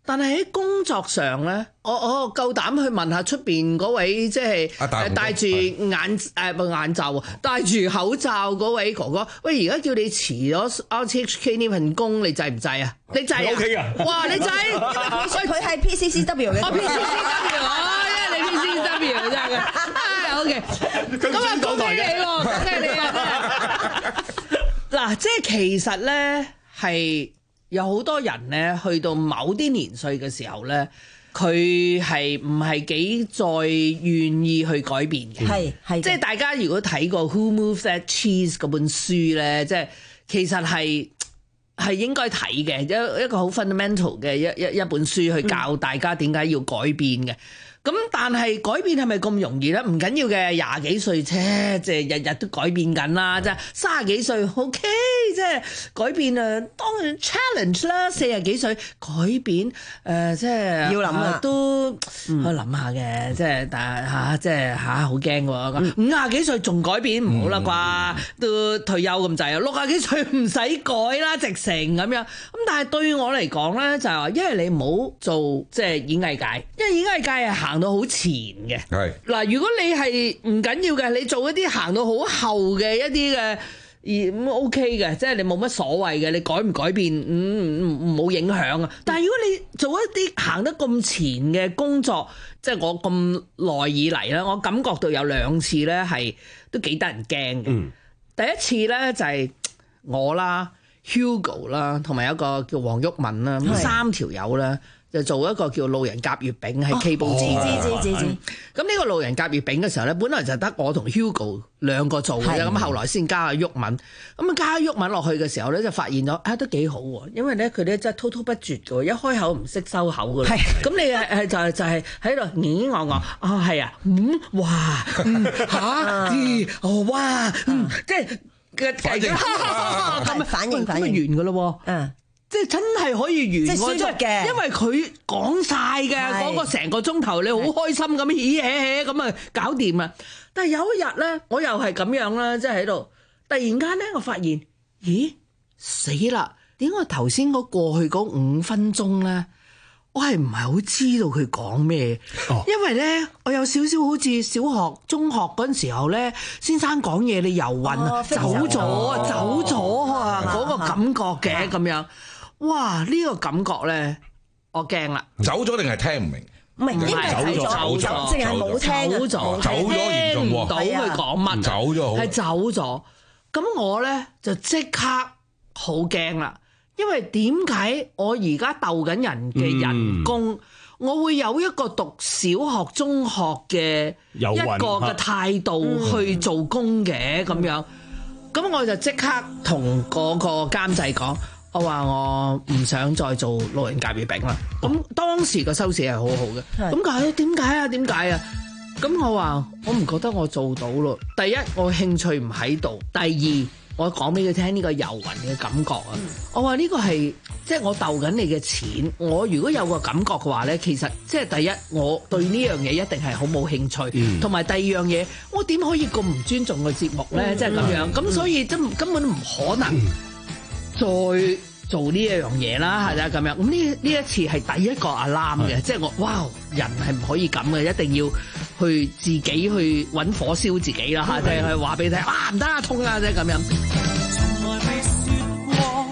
但係喺工作上咧，我我夠膽去問下出邊嗰位即係戴住眼誒唔眼罩，戴住口罩嗰位哥哥，喂，而家叫你辭咗 R T H K 呢份工，你制唔制啊？你制啊 ？OK 噶， 哇，你制？ 所以佢係 P C C W 嘅。 哦 ，P C C W， 哦，因為你 P C C W 真係嘅。唉 ，OK， 咁啊，恭喜你喎，恭喜你啊！嗱，即係其實咧係。有好多人咧，去到某啲年歲嘅時候咧，佢係唔係幾再願意去改變嘅？ 係係， 即係大家如果睇過《Who Moved That Cheese》嗰本書咧，即係其實係係應該睇嘅，一一個好 fundamental 嘅一一一本書去教大家點解要改變嘅。咁但係改變係咪咁容易咧？唔緊要嘅，廿幾歲啫，即係日日都改變緊啦，即係三十幾歲 OK，即係改變啊，當然 challenge 啦。四十幾歲改變，誒、呃、即係要諗啊， 都去諗下嘅，即係但係嚇，即係嚇好驚喎。五廿幾歲仲改變唔好啦啩，嗯、都退休咁滯啊。六廿幾歲唔使改啦，直成咁樣。咁但係對我嚟講咧，就係話，因為你唔好做即係演藝界，因為演藝界係行到好前嘅。係嗱，如果你係唔緊要嘅，你做一啲行到好後嘅一啲嘅，而咁 OK 嘅，即係你冇乜所謂嘅，你改唔改變，嗯唔冇影響啊。但係如果你做一啲行得咁前嘅工作，即係我咁耐以嚟咧，我感覺到有兩次咧係都幾得人驚嘅。嗯、第一次咧就係我啦、Hugo 啦，同埋有一個叫黃毓民啦，咁三條友啦。就做一個叫路人甲月餅喺 Cable 知知知知知。咁呢個路人甲月餅嘅時候咧，本來就得我同 Hugo 兩個做嘅啫。咁後來先加阿毓民。咁啊加阿毓民落去嘅時候咧，就發現咗啊都幾好喎。因為咧佢咧真係滔滔不絕嘅，一開口唔識收口嘅。咁你係係就係就係喺度咿咿我我啊係啊嗯哇嗯嚇啲哦哇嗯即係嘅反應咁反應反應完嘅咯喎。嗯。即係真係可以完，即係舒服嘅，因為佢講晒嘅嗰個成個鐘頭，你好開心咁，咦起起咁啊搞掂啦！但係有一日咧，我又係咁樣啦，即係喺度，突然間咧，我發現，咦死啦！點解我頭先嗰過去嗰五分鐘咧，我係唔係好知道佢講咩？哦、因為咧，我有少少好似小學、中學嗰陣時候咧，先生講嘢你遊魂啊，走咗啊，走咗啊，嗰個感覺嘅咁樣。哇！呢、這個感覺咧，我驚啦。走咗定係聽唔明？唔明，應該係走咗，淨係冇聽走咗，走咗嚴重喎，聽唔到佢講乜，走咗，係走咗。咁我咧就即刻好驚啦，因為點解我而家鬥緊人嘅人工，嗯、我會有一個讀小學、中學嘅一個嘅態度去做工嘅咁樣？咁我就即刻同嗰個監製講。我話我唔想再做路人甲月餅啦。咁當時個收視係好好嘅。咁解點解啊？點解啊？咁我話我唔覺得我做到咯。第一，我興趣唔喺度。第二，我講俾佢聽呢個遊魂嘅感覺啊。我話呢個係即係我鬥緊你嘅錢。我如果有個感覺嘅話咧，其實即係第一，我對呢樣嘢一定係好冇興趣。同埋、嗯、第二樣嘢，我點可以咁唔尊重個節目咧？即係咁樣。咁、嗯、所以真根本唔可能。再做呢一樣嘢啦，係啦咁樣。咁呢呢一次係第一個 alarm 嘅，即係我哇，人係唔可以咁嘅，一定要去自己去揾火燒自己啦嚇，即係去話俾你聽，哇唔得啊，痛啊，即係咁樣。從來未説過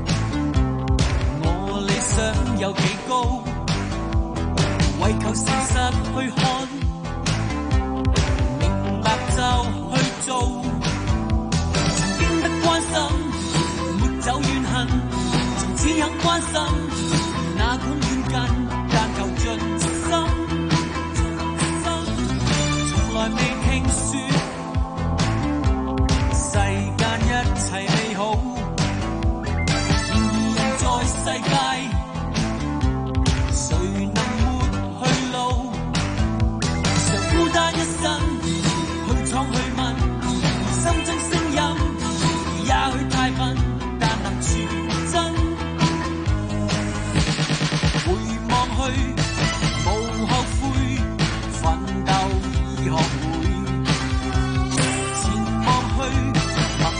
我理想有幾高，為求事實去看，明白就去做，經得關心。有怨恨，從此肯關心，哪管遠近，但求盡心。從來未聽說世間一切美好，然而人在世界，誰能沒去路？常孤單一生，去闖去問，心中聲音也許太笨。全真回望去，無後悔，奮鬥已學會。前望去，默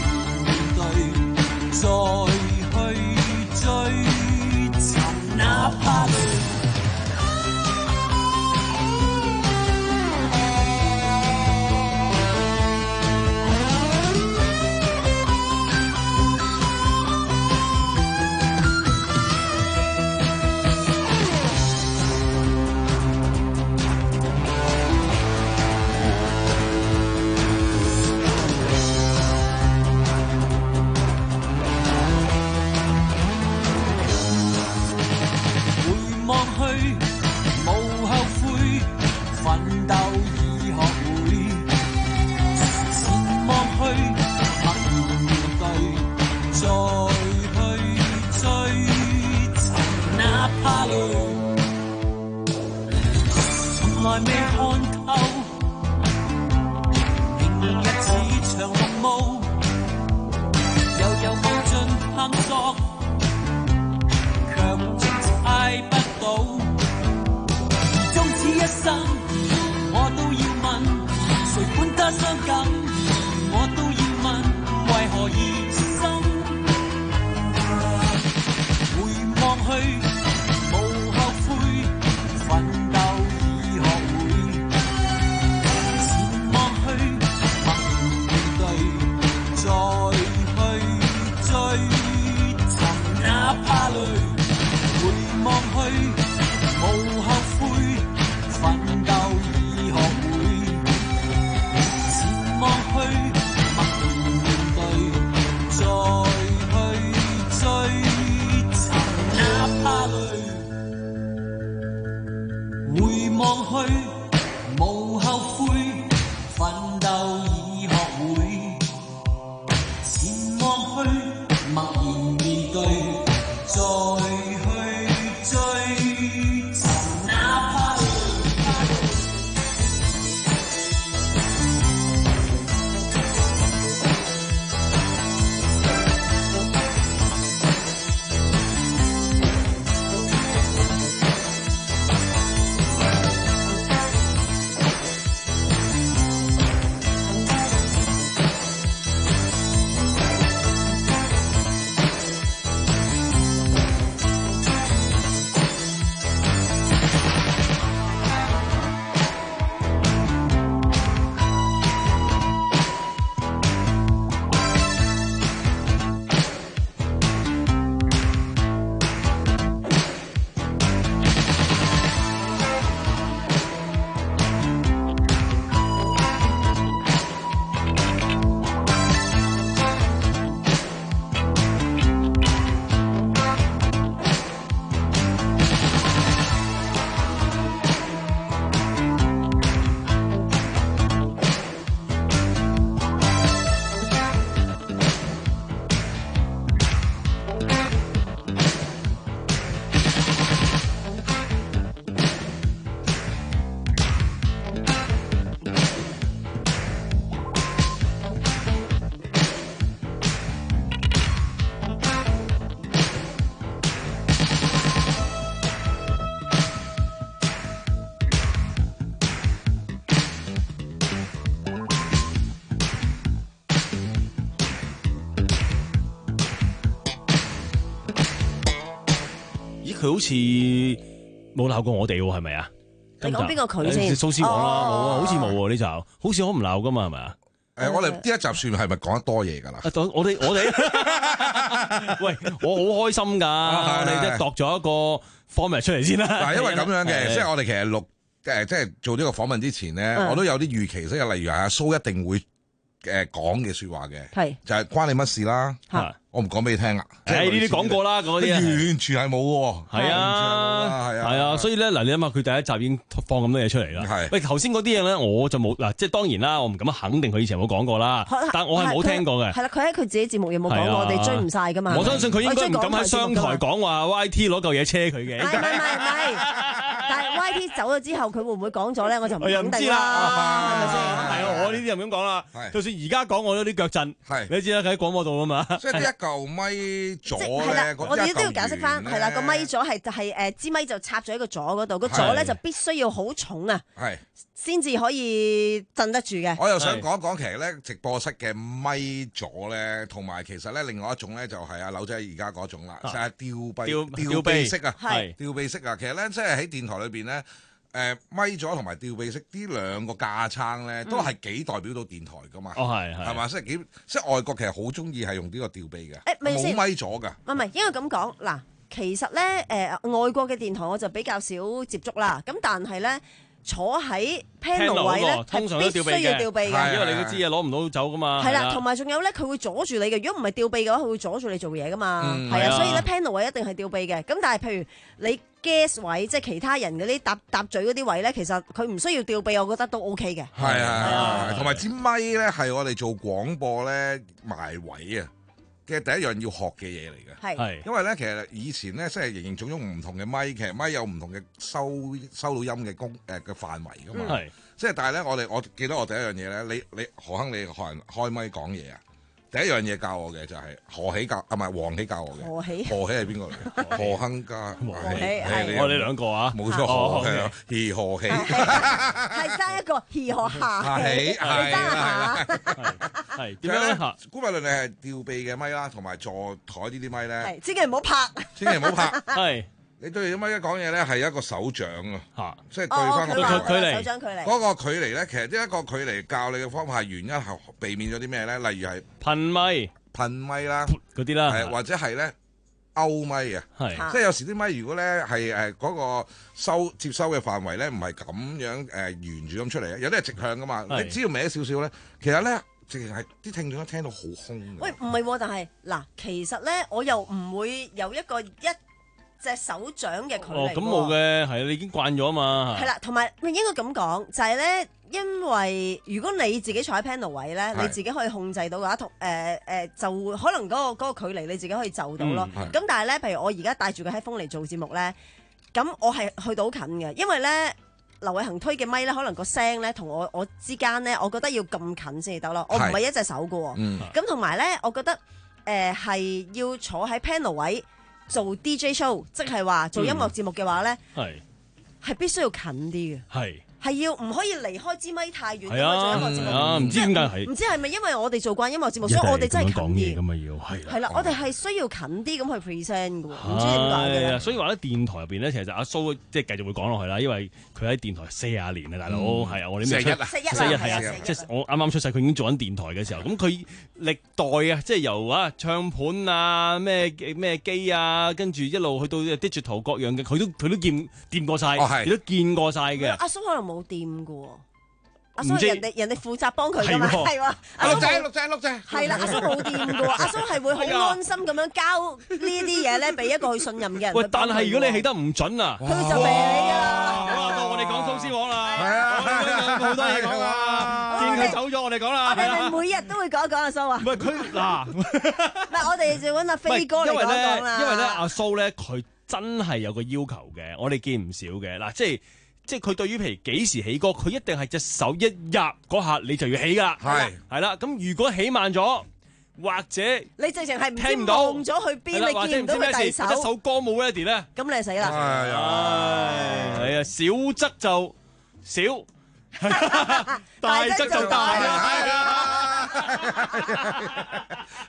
佢好似冇鬧過我哋喎，係咪啊？ 你講邊個佢先？ 蘇絲黃啦，冇啊，好似冇喎呢集，好似好唔鬧噶嘛，係咪啊？ 誒，我哋呢一集算係咪講得多嘢㗎啦？ 我哋我哋，喂，我好開心㗎，你即係度咗一個 format 出嚟先啦。 嗱，因為咁樣嘅，即係我哋其實錄誒，即係做呢個訪問之前咧，我都有啲預期，即係例如係阿蘇一定會誒講嘅説話嘅，係就係關你乜事啦。我唔講俾你聽啦。 誒呢啲講過啦，嗰啲完全係冇喎。 係啊，係啊，係啊，所以咧嗱，你諗下佢第一集已經放咁多嘢出嚟啦。係。喂，頭先嗰啲嘢咧，我就冇嗱，即係當然啦，我唔敢肯定佢以前有冇講過啦。但我係冇聽過嘅。 係啦，佢喺佢自己節目有冇講過？我哋追唔晒噶嘛。 我相信佢應該唔敢喺商台講話 Y T 攞嚿嘢車佢嘅。 唔係唔係唔係，但係 Y T 走咗之後，佢會唔會講咗咧？我就唔肯定啦。係咪先？ 係啊，我呢啲又唔敢講啦。就算而家講，我都啲腳震。係。你知啦，佢喺廣播度啊嘛。 即係呢一嚿咪。咗咧， 我哋都要解釋翻，係啦，個咪咗係係誒支咪就插咗喺個座嗰度，個座咧就必須要好重啊，係先至可以震得住嘅。 我又想講一講，其實咧直播室嘅咪咗咧，同埋其實咧另外一種咧就係阿柳仔而家嗰種啦，就係吊臂吊臂式啊，係吊臂式啊。其實咧即係喺電台裏邊咧。誒咪咗同埋吊臂式呢兩個架撐咧，都係幾代表到電台噶嘛？哦，係係，係嘛？即係幾即係外國其實好中意係用呢個吊臂嘅，冇咪咗㗎。 唔係，應該咁講嗱，其實咧誒、呃、外國嘅電台我就比較少接觸啦。咁但係咧。坐喺 panel 位咧， 通常都必須要吊臂嘅， 因為你嗰支嘢攞唔到走噶嘛。 係啦，同埋仲有咧，佢會阻住你嘅。如果唔係吊臂嘅話，佢會阻住你做嘢噶嘛。係啊，所以咧 panel 位一定係吊臂嘅。咁但係譬如你 guest 位，即係其他人嗰啲搭搭嘴嗰啲位咧，其實佢唔需要吊臂，我覺得都 OK 嘅。 係啊，同埋支咪咧係我哋做廣播咧埋位啊嘅第一樣要學嘅嘢嚟嘅，係，因為咧其實以前咧即係形形種種唔同嘅咪，其實咪有唔同嘅收收到音嘅功誒嘅範圍噶嘛，係，即係但係咧我哋我記得我第一樣嘢咧，你你何亨你學人開咪講嘢啊？第一樣嘢教我嘅就係何喜教啊，唔係黃喜教我嘅。何喜何喜係邊個嚟嘅？何亨家何喜係我哋兩個啊， 冇錯，係啊，而何喜係爭一個而何下喜係啦， 係點樣咧？估計論你係吊臂嘅咪啦，同埋座台呢啲咪咧， 係千祈唔好拍， 千祈唔好拍， 係。 你對住咪一講嘢咧，係一個手掌啊，嚇，即係對翻個距離，手掌距離。 嗰個距離咧，其實呢一個距離教你嘅方法係原因係避免咗啲咩咧？例如係噴咪、 噴咪啦， 嗰啲啦， 係或者係咧勾咪啊，係，即係有時啲咪如果咧係誒嗰個收接收嘅範圍咧，唔係咁樣誒沿住咁出嚟，有啲係直向噶嘛，你只要歪少少咧，其實咧直情係啲聽眾都聽到好空嘅。 喂，唔係喎，但係嗱，其實咧我又唔會有一個一隻手掌嘅距離。 哦，咁冇嘅，係你已經慣咗啊嘛。 係啦，同埋應該咁講，就係咧，因為如果你自己坐喺 panel 位咧，你自己可以控制到嘅話，同誒誒就會可能嗰個嗰個距離你自己可以就到咯。咁但係咧，譬如我而家戴住個 headphone嚟做節目咧，咁我係去到好近嘅，因為咧劉偉恒推嘅咪咧，可能個聲咧同我我之間咧，我覺得要咁近先至得咯。我唔係一隻手嘅喎。咁同埋咧，我覺得誒係要坐喺 panel 位。做 D J show， 即係話做音樂節目嘅話咧，係係、嗯、必須要近啲嘅，係係要唔可以離開支咪太遠。係啊，做音樂節目啊，唔知點解係唔知係咪因為我哋做慣音樂節目，所以我哋真係近啲咁啊要係係啦，我哋係需要近啲咁去 present 嘅喎，唔知點解嘅。 所以話咧，電台入邊咧，其實阿蘇即係繼續會講落去啦，因為佢喺電台四十年啊，大佬係啊，我哋咩出四一四一係啊，即係我啱啱出世，佢已經做緊電台嘅時候，咁佢歷代啊，即係由啊唱盤啊咩咩機啊，跟住一路去到 digital 各樣嘅，佢都佢都見掂過晒，亦都見過晒嘅。 阿蘇可能冇掂嘅喎。阿蘇人哋人哋負責幫佢㗎嘛，係喎。 阿陸仔，陸仔，陸仔， 係啦，阿蘇冇掂嘅喎，阿蘇係會好安心咁樣交呢啲嘢咧，俾一個佢信任嘅人。 喂，但係如果你起得唔準啊， 佢就病你㗎啦。 哇，到我哋講蘇絲黃啦，係啊，好多嘢講啊，見佢走咗，我哋講啦。 我哋咪每日都會講一講阿蘇啊。 唔係佢嗱，唔係我哋就揾阿飛哥嚟講講啦。 因為咧，阿蘇咧，佢真係有個要求嘅，我哋見唔少嘅嗱，即係。即係佢對於譬如幾時起歌，佢一定係隻手一入嗰下你就要起噶，係係啦。咁如果起慢咗，或者你直情係唔聽唔到，望咗去邊，你見唔到佢第手， 一首歌冇 ready 咧， 咁你死啦！ 係啊，係啊，小則就小，大則就大啊！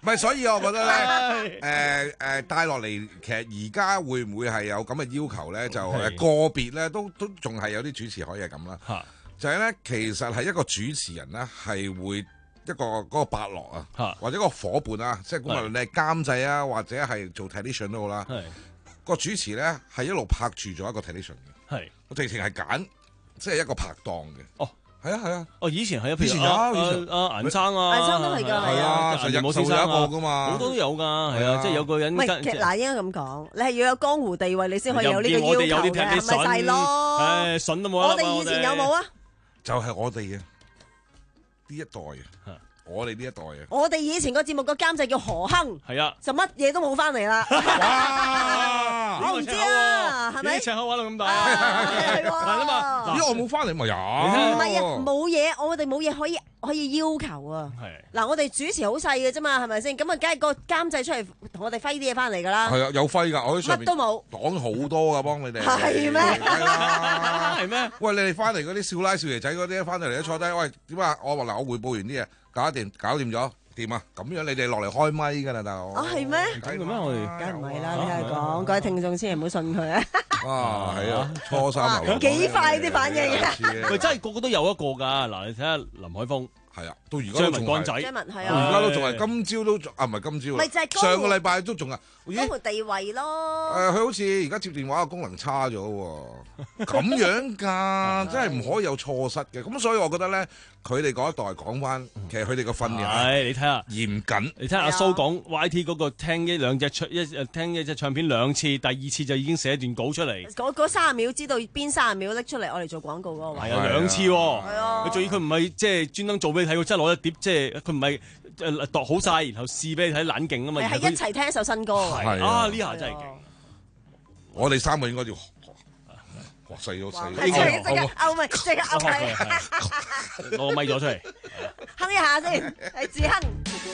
唔係，所以我覺得咧，誒誒帶落嚟，其實而家會唔會係有咁嘅要求咧？就誒個別咧，都都仲係有啲主持可以係咁啦。就係咧，其實係一個主持人咧，係會一個嗰個伯樂啊，或者個伙伴啊，即係無論你係監製啊，或者係做 television 都好啦。個主持咧係一路拍住咗一個 television 嘅。係，我直情係揀，即係一個拍檔嘅。哦。係啊係啊， 哦以前係啊，譬以前有，以前阿顏生啊， 顏生都係㗎， 係啊，成日冇先生一個㗎嘛， 好多都有㗎，係啊，即係有個人。 唔係，嗱應該咁講，你係要有江湖地位，你先可以有呢個要求嘅，係咪就係咯？ 誒，筍都冇啦。 我哋以前有冇啊？ 就係我哋嘅呢一代啊。我哋呢一代啊！ 我哋以前個節目個監製叫何亨， 係啊， 就乜嘢都冇翻嚟啦。我唔知啊，係咪？ 赤口玩到咁大， 係喎。 咦，我冇翻嚟咪有？ 唔係啊，冇嘢，我哋冇嘢可以可以要求啊。係嗱，我哋主持好細嘅啫嘛，係咪先？咁啊，梗係個監製出嚟同我哋揮啲嘢翻嚟㗎啦。 係啊，有揮㗎，我喺上面乜都冇講好多㗎，幫你哋。 係咩？ 係咩？喂，你哋翻嚟嗰啲少奶少爺仔嗰啲，翻到嚟都坐低，喂點啊？我話嗱，我匯報完啲嘢。搞掂，搞掂咗，掂啊！咁樣你哋落嚟開咪㗎啦，大佬。 啊，係咩？ 係咩？我哋梗唔係啦，你係講各位聽眾千祈唔好信佢啊！ 啊，係啊，初三流。 幾快啲反應啊！ 喂，真係個個都有一個㗎。嗱，你睇下林海峰。 係啊，到而家都仲係。 仔， 張文係啊， 到而家都仲係，今朝都啊，唔係今朝。 咪就係上個禮拜都仲啊。 江湖地位咯。 誒，佢好似而家接電話嘅功能差咗喎，咁樣㗎，真係唔可以有錯失嘅。咁所以我覺得咧，佢哋嗰一代講翻，其實佢哋個訓練係你睇下嚴謹。 你睇下阿蘇講 Y T 嗰個聽一兩隻唱一聽一隻唱片兩次，第二次就已經寫段稿出嚟。 嗰嗰三十秒知道邊三十秒拎出嚟，我哋做廣告嗰個位。 係啊，兩次喎。 係啊。 佢仲要佢唔係即係專登做俾你睇，佢真係攞一碟，即係佢唔係誒度好晒，然後試俾你睇冷勁啊嘛。 係一齊聽一首新歌。 係啊，呢下真係勁。 我哋三個應該要學學細咗細。 係即刻勾咪，即刻勾咪。 攞個咪咗出嚟。 哼一下先，係自哼。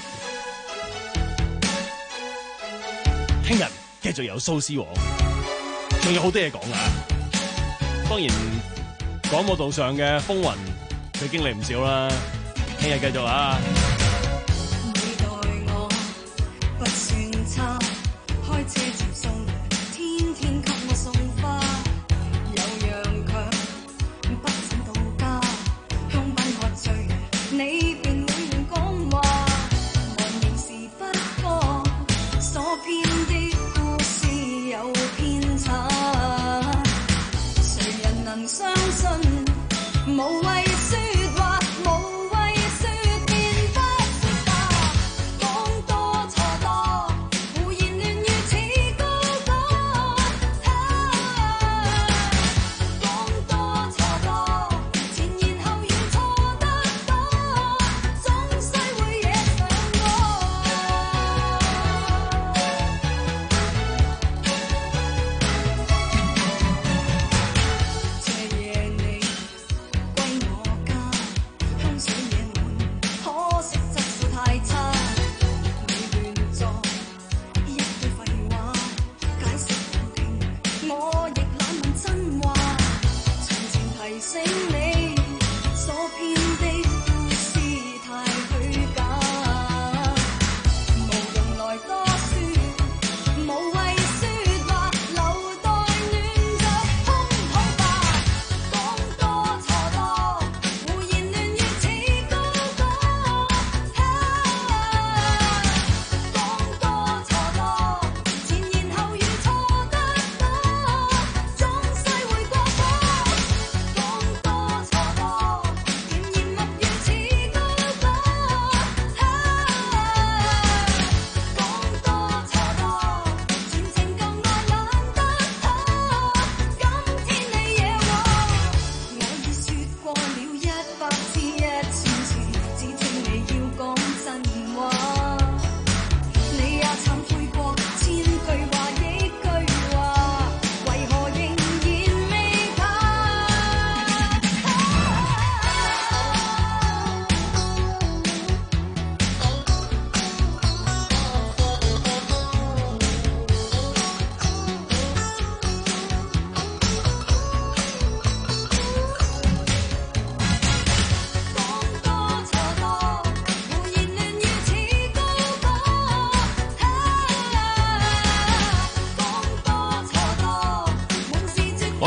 聽日繼續有蘇絲黃，仲有好多嘢講啊！當然廣播道上嘅風雲，佢經歷唔少啦。聽日繼續啊！ 你待我不算差，開車接送，天天給我送花，有樣強不想到家，香檳喝醉，你便滿面講話，忘形時不過所編的故事有偏差，誰人能相信無謂説話，無謂説變化。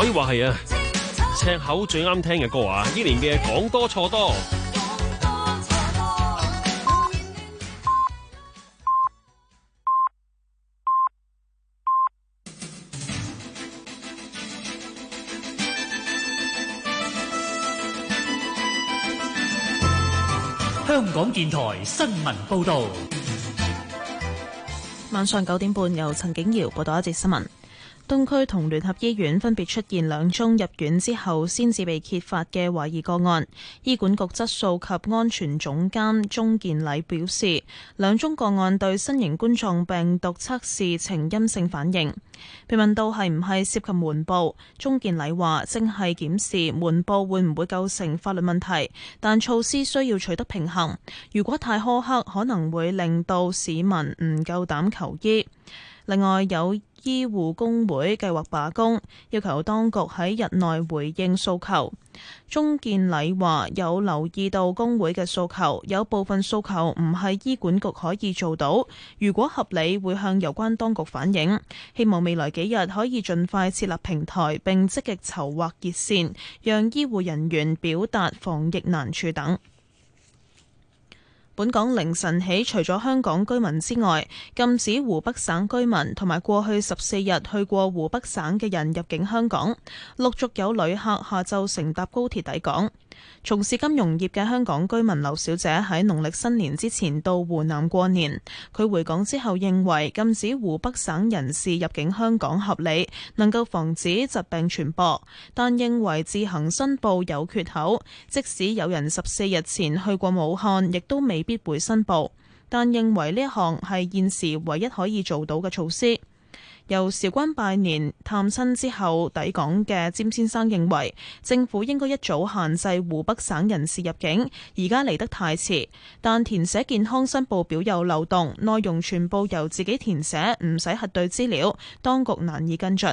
可以話係啊，赤口最啱聽嘅歌啊！呢年嘅講多錯多。 香港電台新聞報導。 晚上九點半，由陳景瑤報道一節新聞。東區同聯合醫院分別出現兩宗入院之後先至被揭發嘅懷疑個案。醫管局質素及安全總監鍾健禮表示，兩宗個案對新型冠狀病毒測試呈陰性反應。被問到係唔係涉及瞞報，鍾健禮話正係檢視瞞報會唔會構成法律問題，但措施需要取得平衡。如果太苛刻，可能會令到市民唔夠膽求醫。另外，有醫護工會計劃罷工，要求當局喺日內回應訴求。鍾健禮話有留意到工會嘅訴求，有部分訴求唔係醫管局可以做到，如果合理會向有關當局反映。希望未來幾日可以盡快設立平台，並積極籌劃熱線，讓醫護人員表達防疫難處等。本港凌晨起，除咗香港居民之外，禁止湖北省居民同埋過去十四日去過湖北省嘅人入境香港。陸續有旅客下晝乘搭高鐵抵港。從事金融業嘅香港居民劉小姐喺農曆新年之前到湖南過年。佢回港之後認為禁止湖北省人士入境香港合理，能夠防止疾病傳播，但認為自行申報有缺口，即使有人十四日前去過武漢，亦都未必會申報，但認為呢一項係現時唯一可以做到嘅措施。由韶關拜年探親之後抵港嘅詹先生認為，政府應該一早限制湖北省人士入境，而家嚟得太遲。但填寫健康申報表有漏洞，內容全部由自己填寫，唔使核對資料，當局難以跟進。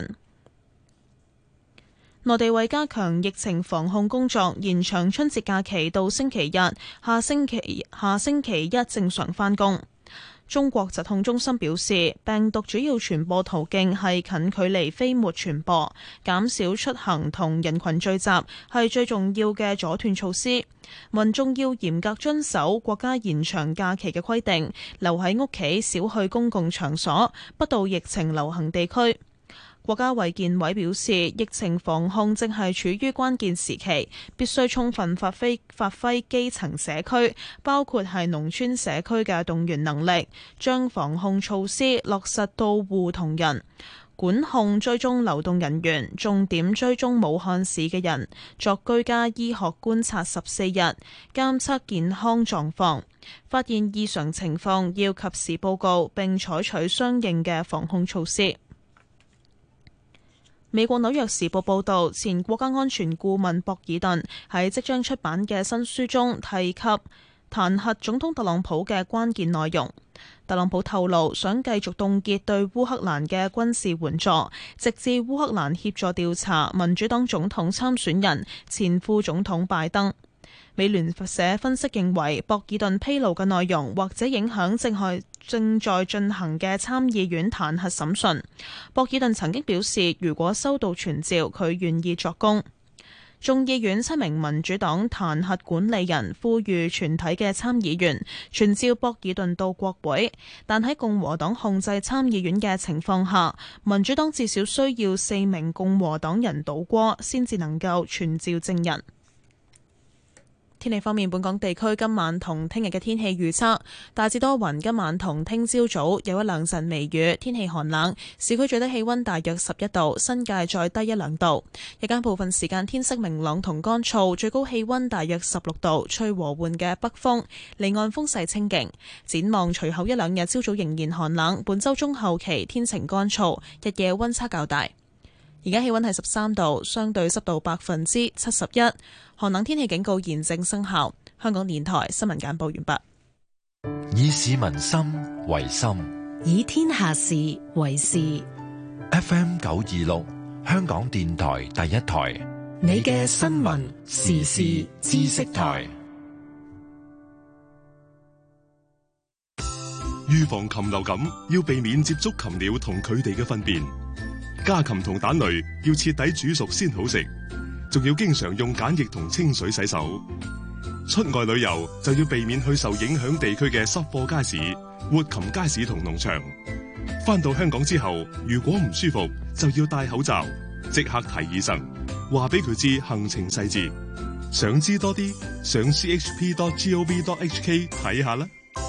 內地為加強疫情防控工作，延長春節假期到星期日，下星期下星期一正常返工。中國疾控中心表示，病毒主要傳播途徑係近距離飛沫傳播，減少出行同人群聚集係最重要嘅阻斷措施。民眾要嚴格遵守國家延長假期嘅規定，留喺屋企，少去公共場所，不到疫情流行地區。國家衛健委表示，疫情防控正係處於關鍵時期，必須充分發揮發揮基層社區，包括係農村社區嘅動員能力，將防控措施落實到戶同人，管控追蹤流動人員，重點追蹤武漢市嘅人，作居家醫學觀察十四日，監測健康狀況，發現異常情況要及時報告並採取相應嘅防控措施。美國紐約時報報導，前國家安全顧問博爾頓喺即將出版嘅新書中提及彈劾總統特朗普嘅關鍵內容。特朗普透露想繼續凍結對烏克蘭嘅軍事援助，直至烏克蘭協助調查民主黨總統參選人前副總統拜登。美聯社分析認為，博爾頓披露嘅內容或者影響正係正在進行嘅參議院彈劾審訊。博爾頓曾經表示，如果收到傳召，佢願意作供。眾議院七名民主黨彈劾管理人呼籲全體嘅參議員傳召博爾頓到國會，但喺共和黨控制參議院嘅情況下，民主黨至少需要四名共和黨人倒戈先至能夠傳召證人。天氣方面，本港地區今晚同聽日嘅天氣預測大致多雲，今晚同聽朝早有一兩陣微雨，天氣寒冷，市區最低氣溫大約十一度，新界再低一兩度。日間部分時間天色明朗同乾燥，最高氣溫大約十六度，吹和緩嘅北風，離岸風勢清勁。展望隨後一兩日朝早仍然寒冷，本週中後期天晴乾燥，日夜溫差較大。而家氣溫係十三度，相對濕度百分之七十一，寒冷天氣警告現正生效。香港電台新聞簡報完畢。 以市民心為心， 以天下事為事。 F M 九二六，香港電台第一台， 你嘅新聞時事知識台。 預防禽流感，要避免接觸禽鳥同佢哋嘅糞便。 家禽同蛋類要徹底煮熟先好食，仲要經常用梘液同清水洗手。出外旅遊就要避免去受影響地區嘅濕貨街市、活禽街市同農場。返到香港之後，如果唔舒服，就要戴口罩，即刻睇醫生，話俾佢知行程細節。想知多啲，上 c h p dot gov dot h k 睇下啦。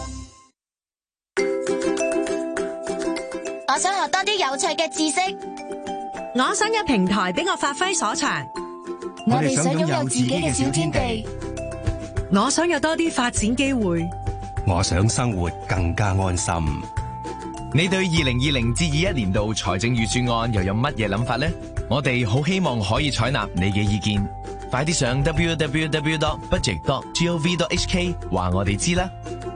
我想學多啲有趣嘅知識， 我想有平台俾我發揮所長。 我哋想擁有自己嘅小天地， 我想有多啲發展機會， 我想生活更加安心。 你對二零二零至二一年度財政預算案又有乜嘢諗法呢？我哋好希望可以採納你嘅意見，快啲上 w w w dot budget dot gov dot h k 話我哋知啦。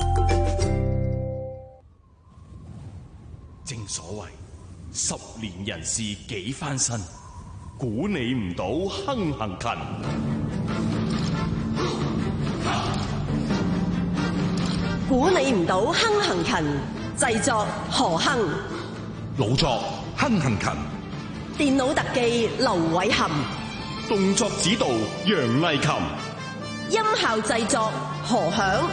正所謂十年人事幾番新，估你唔到亨行勤。 估你唔到亨行勤，製作何亨， 老作亨行勤， 電腦特技劉偉涵， 動作指導楊麗琴， 音效製作何響。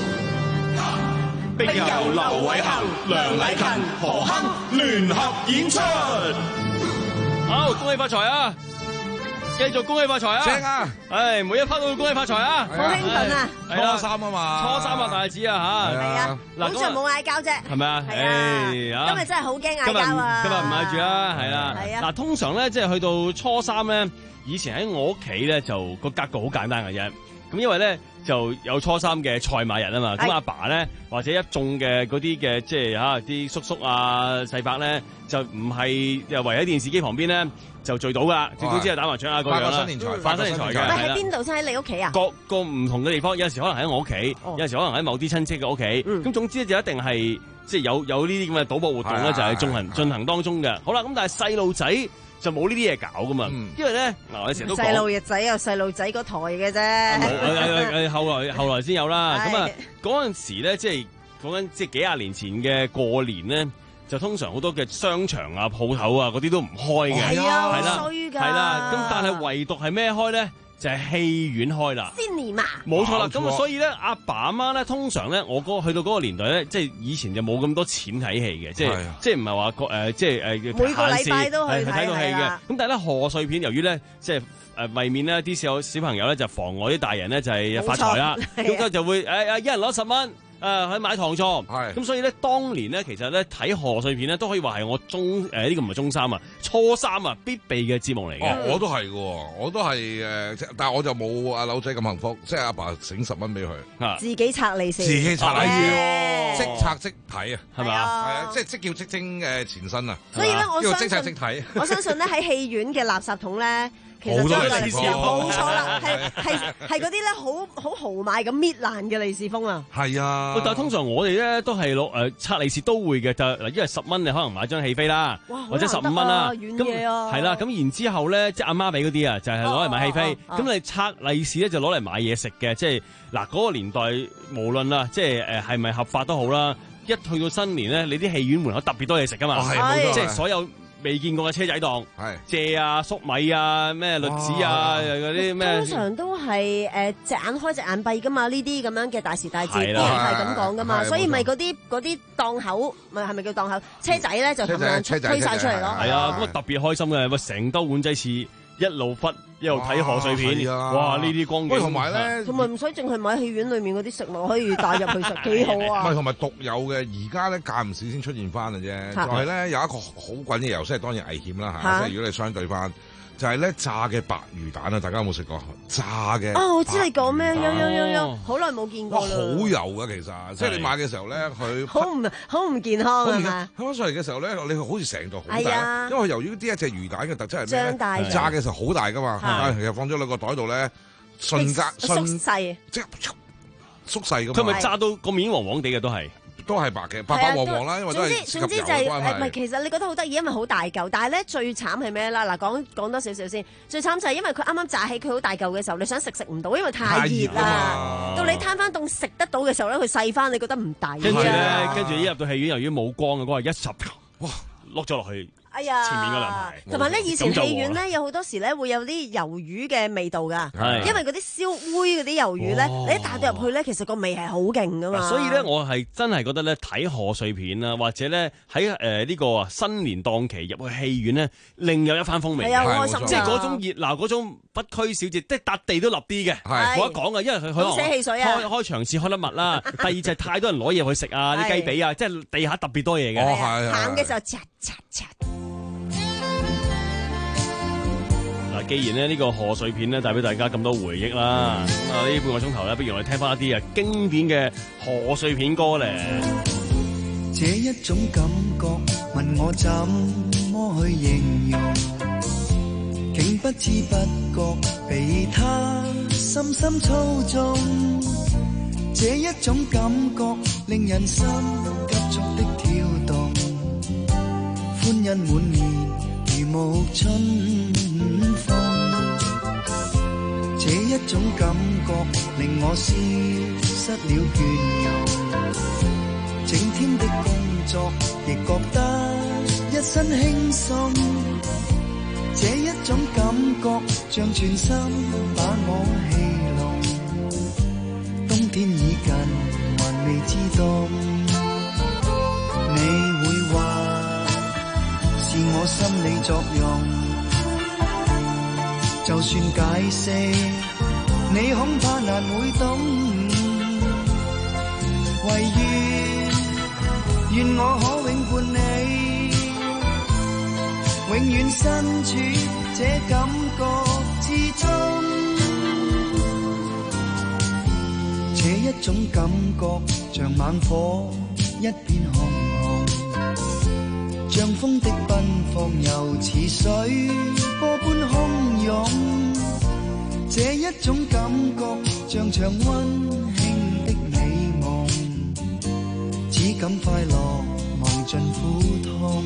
並由劉偉恒、梁禮勤、何亨聯合演出。 好，恭喜發財啊！繼續恭喜發財啊！ 正啊！ 唉，每一 part 都會恭喜發財啊！ 好興奮啊！ 初三啊嘛， 初三啊大日子啊吓！ 係啊，好在冇嗌交啫。 係咪啊？ 係啊！今日真係好驚嗌交啊！ 今日唔嗌住啦，係啦。 係啊。 嗱，通常咧，即係去到初三咧，以前喺我屋企咧，就個格局好簡單嘅啫。咁因為咧就有初三嘅賽馬日啊嘛，咁阿爸咧或者一眾嘅嗰啲嘅即係嚇啲叔叔啊細伯咧就唔係又圍喺電視機旁邊咧就聚到噶，最總之係打麻將啊嗰樣啦，發新年財，發新年財嘅。 喺邊度先？喺你屋企啊？ 各個唔同嘅地方，有陣時可能喺我屋企，有陣時可能喺某啲親戚嘅屋企。咁總之就一定係即係有有呢啲咁嘅賭博活動咧，就係進行進行當中嘅。好啦，咁但係細路仔就冇呢啲嘢搞噶嘛，因為咧嗱，我成日都講細路日仔有細路仔嗰台嘅啫。 冇，誒誒誒，後來後來先有啦。咁啊，嗰陣時咧，即係講緊即係幾廿年前嘅過年咧，就通常好多嘅商場啊、鋪頭啊嗰啲都唔開嘅， 係啊， 好衰㗎。 係啦，咁但係唯獨係咩開咧？就係戲院開啦， 先年嘛， 冇錯啦。咁啊，所以咧，阿爸阿媽咧，通常咧，我嗰去到嗰個年代咧，即係以前就冇咁多錢睇戲嘅，即係即係唔係話個誒，即係誒每個禮拜都去睇到戲嘅。咁但係咧，賀歲片由於咧，即係誒為免呢啲小小朋友咧就妨礙啲大人咧就係發財啦，咁就就會誒誒一人攞十蚊。誒去買糖醋，咁所以咧，當年咧，其實咧睇賀歲片咧，都可以話係我中誒呢、呃這個唔係中三啊，初三啊必備嘅節目嚟嘅、 哦。我都係嘅，我都係誒、呃，但係我就冇阿柳仔咁幸福，即係阿爸醒十蚊俾佢， 自己拆利是， 自己拆利是， 啊、 即拆即睇啊，係咪啊？係啊，即係即叫即精嘅前身啊。 所以咧，我相信即拆即睇， 我相信咧喺戲院嘅垃圾桶咧。其實好多利是封，冇錯啦，係係係嗰啲咧，好好豪邁咁搣爛嘅利是封啊！ 係啊， 但係通常我哋咧都係攞誒拆利是都會嘅，就嗱，因為十蚊你可能買張戲飛啦，或者十五蚊啦， 遠嘢啊， 係啦，咁然之後咧，即係阿媽俾嗰啲啊，就係攞嚟買戲飛，咁你拆利是咧就攞嚟買嘢食嘅，即係嗱嗰個年代無論啦，即係誒係咪合法都好啦，一去到新年咧，你啲戲院門口特別多嘢食噶嘛，即係所有。未見過嘅車仔檔，蔗啊、粟米啊、咩栗子啊，嗰啲咩？ 通常都係誒隻眼開隻眼閉噶嘛，呢啲咁樣嘅大時大節，啲人係咁講噶嘛，所以咪嗰啲嗰啲檔口，咪係咪叫檔口？車仔咧就咁樣推晒出嚟咯。 係啊，咁啊特別開心嘅，喂成兜碗仔翅。一路忽一路睇賀歲片，哇！呢啲光景， 同埋咧， 同埋唔使淨係買戲院裏面嗰啲食物，可以帶入去食，幾好啊！ 唔係同埋獨有嘅，而家咧間唔時先出現翻嘅啫。就係咧有一個好滾嘅油，即係當然危險啦嚇。即係如果你相對翻，就係咧炸嘅白魚蛋啊！大家有冇食過炸嘅？ 啊，我知你講咩，有有有有，好耐冇見過啦。 好油噶，其實即係你買嘅時候咧，佢好唔好唔健康係嘛？ 香上嚟嘅時候咧，你好似成度好大，因為由於呢一隻魚蛋嘅特質係咩咧？ 大炸嘅時候好大噶嘛，但係其實放咗兩個袋度咧，瞬間縮細， 即係縮細咁。 佢咪炸到個面黃黃地嘅都係。 都係白嘅，白白黃黃啦，因為都係涉及油嘅關係。 唔係，其實你覺得好得意，因為好大嚿，但係咧最慘係咩啦？嗱，講講多少少先。最慘就係因為佢啱啱炸起，佢好大嚿嘅時候，你想食食唔到，因為太熱啦。到你攤翻凍食得到嘅時候咧，佢細翻，你覺得唔抵。 跟住咧，跟住一入到戲院，由於冇光嘅嗰個一十，哇，碌咗落去。 哎呀， 前面嗰兩排。 同埋咧，以前咁就戲院咧有好多時咧會有啲魷魚嘅味道㗎， 係因為嗰啲燒煨嗰啲魷魚咧， 哦你一打到入去咧，其實個味係好勁㗎嘛。 所以咧，我係真係覺得咧睇賀歲片啦，或者咧喺誒呢個啊新年檔期入去戲院咧，另有一番風味。 係啊，好開心㗎即係嗰種熱鬧，嗰種不拘小節，即係笪地都立啲嘅。 係冇得講嘅，因為佢佢好寫汽水啊開開場次開得密啦。第二就係太多人攞嘢去食啊，啲雞髀啊，即係地下特別多嘢嘅。 哦係行嘅時候，嚓嚓嚓。 嗱，既然咧呢個賀歲片咧帶俾大家咁多回憶啦，咁啊呢半個鐘頭咧，不如我哋聽翻一啲啊經典嘅賀歲片歌咧。 這一種感覺，問我怎麼去形容？竟不知不覺被他深深操縱。這一種感覺，令人心急速的跳動，歡欣滿面如沐春風。這一種感覺，令我消失了倦容。整天的工作亦覺得一身輕鬆，這一種感覺像全心把我戲弄。冬天已近，還未知凍，你會話是我心理作用，就算解釋，你恐怕難會懂，唯願願我可永伴你，永遠身處這感覺之中。這一種感覺像猛火一片紅紅，像風的奔放又似水波般洶湧。這一種感覺像場溫馨的美夢，只感快樂忘盡苦痛。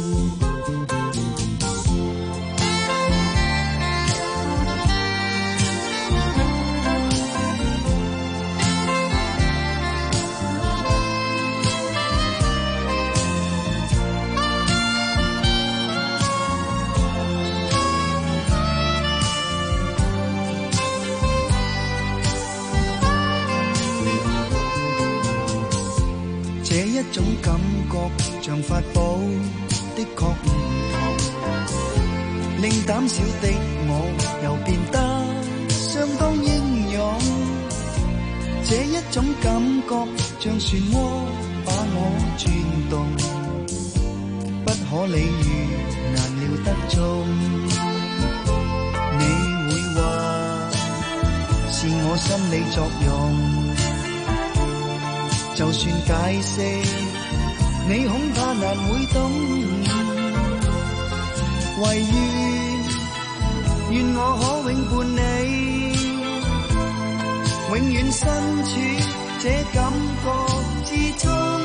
這一種感覺像法寶，的確唔同，令膽小的我又變得相當英勇。這一種感覺像漩渦把我轉動，不可理喻，難料得中。你會話是我心理作用，就算解釋，你恐怕難會懂，唯願願我可永伴你，永遠身處這感覺之中。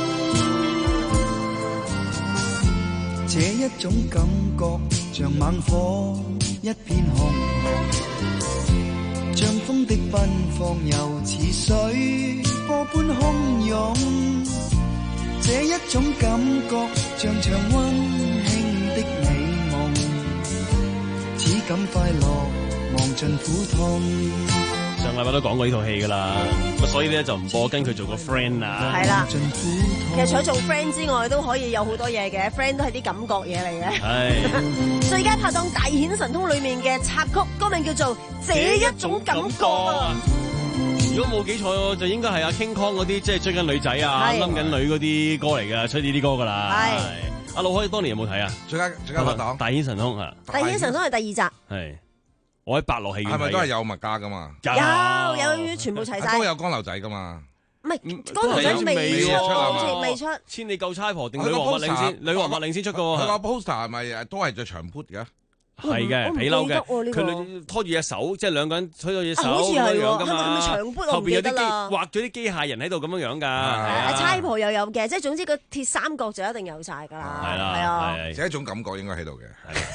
這一種感覺像猛火一片紅紅，像風的奔放又似水波般洶湧。這一種感覺像場溫馨的美夢，只感快樂忘盡苦痛。 上禮拜都講過呢套戲噶啦，咁所以咧就唔播跟佢做個 friend 啊。 係啦，其實除咗做 friend 之外，都可以有好多嘢嘅 friend 都係啲感覺嘢嚟嘅。 係最佳拍檔大顯神通裏面嘅插曲，歌名叫做《這一種感覺》啊。 如果冇記錯，就應該係阿 King Kong 嗰啲，即係追緊女仔啊、冧緊女嗰啲歌嚟㗎，吹呢啲歌噶啦。係阿老開當年有冇睇啊？ 最佳最佳拍檔大顯神通啊！ 大顯神通係第二集。 係我喺百樂戲院睇。 係咪都係有麥家噶嘛？ 有有全部齊晒。 都有江流仔噶嘛？ 唔係江流仔未出，好似未出。 千里救差婆定女王密領先？女王密領先出噶喎。 佢個 poster 係咪都係着長 put 㗎？ 係嘅，皮褸嘅，佢拖住隻手，即係兩個人推咗隻手咁樣樣噶嘛。後邊有啲機畫咗啲機械人喺度咁樣樣噶。 阿差婆又有嘅，即係總之個鐵三角就一定有晒㗎啦。 係啦， 係啊， 係一種感覺應該喺度嘅。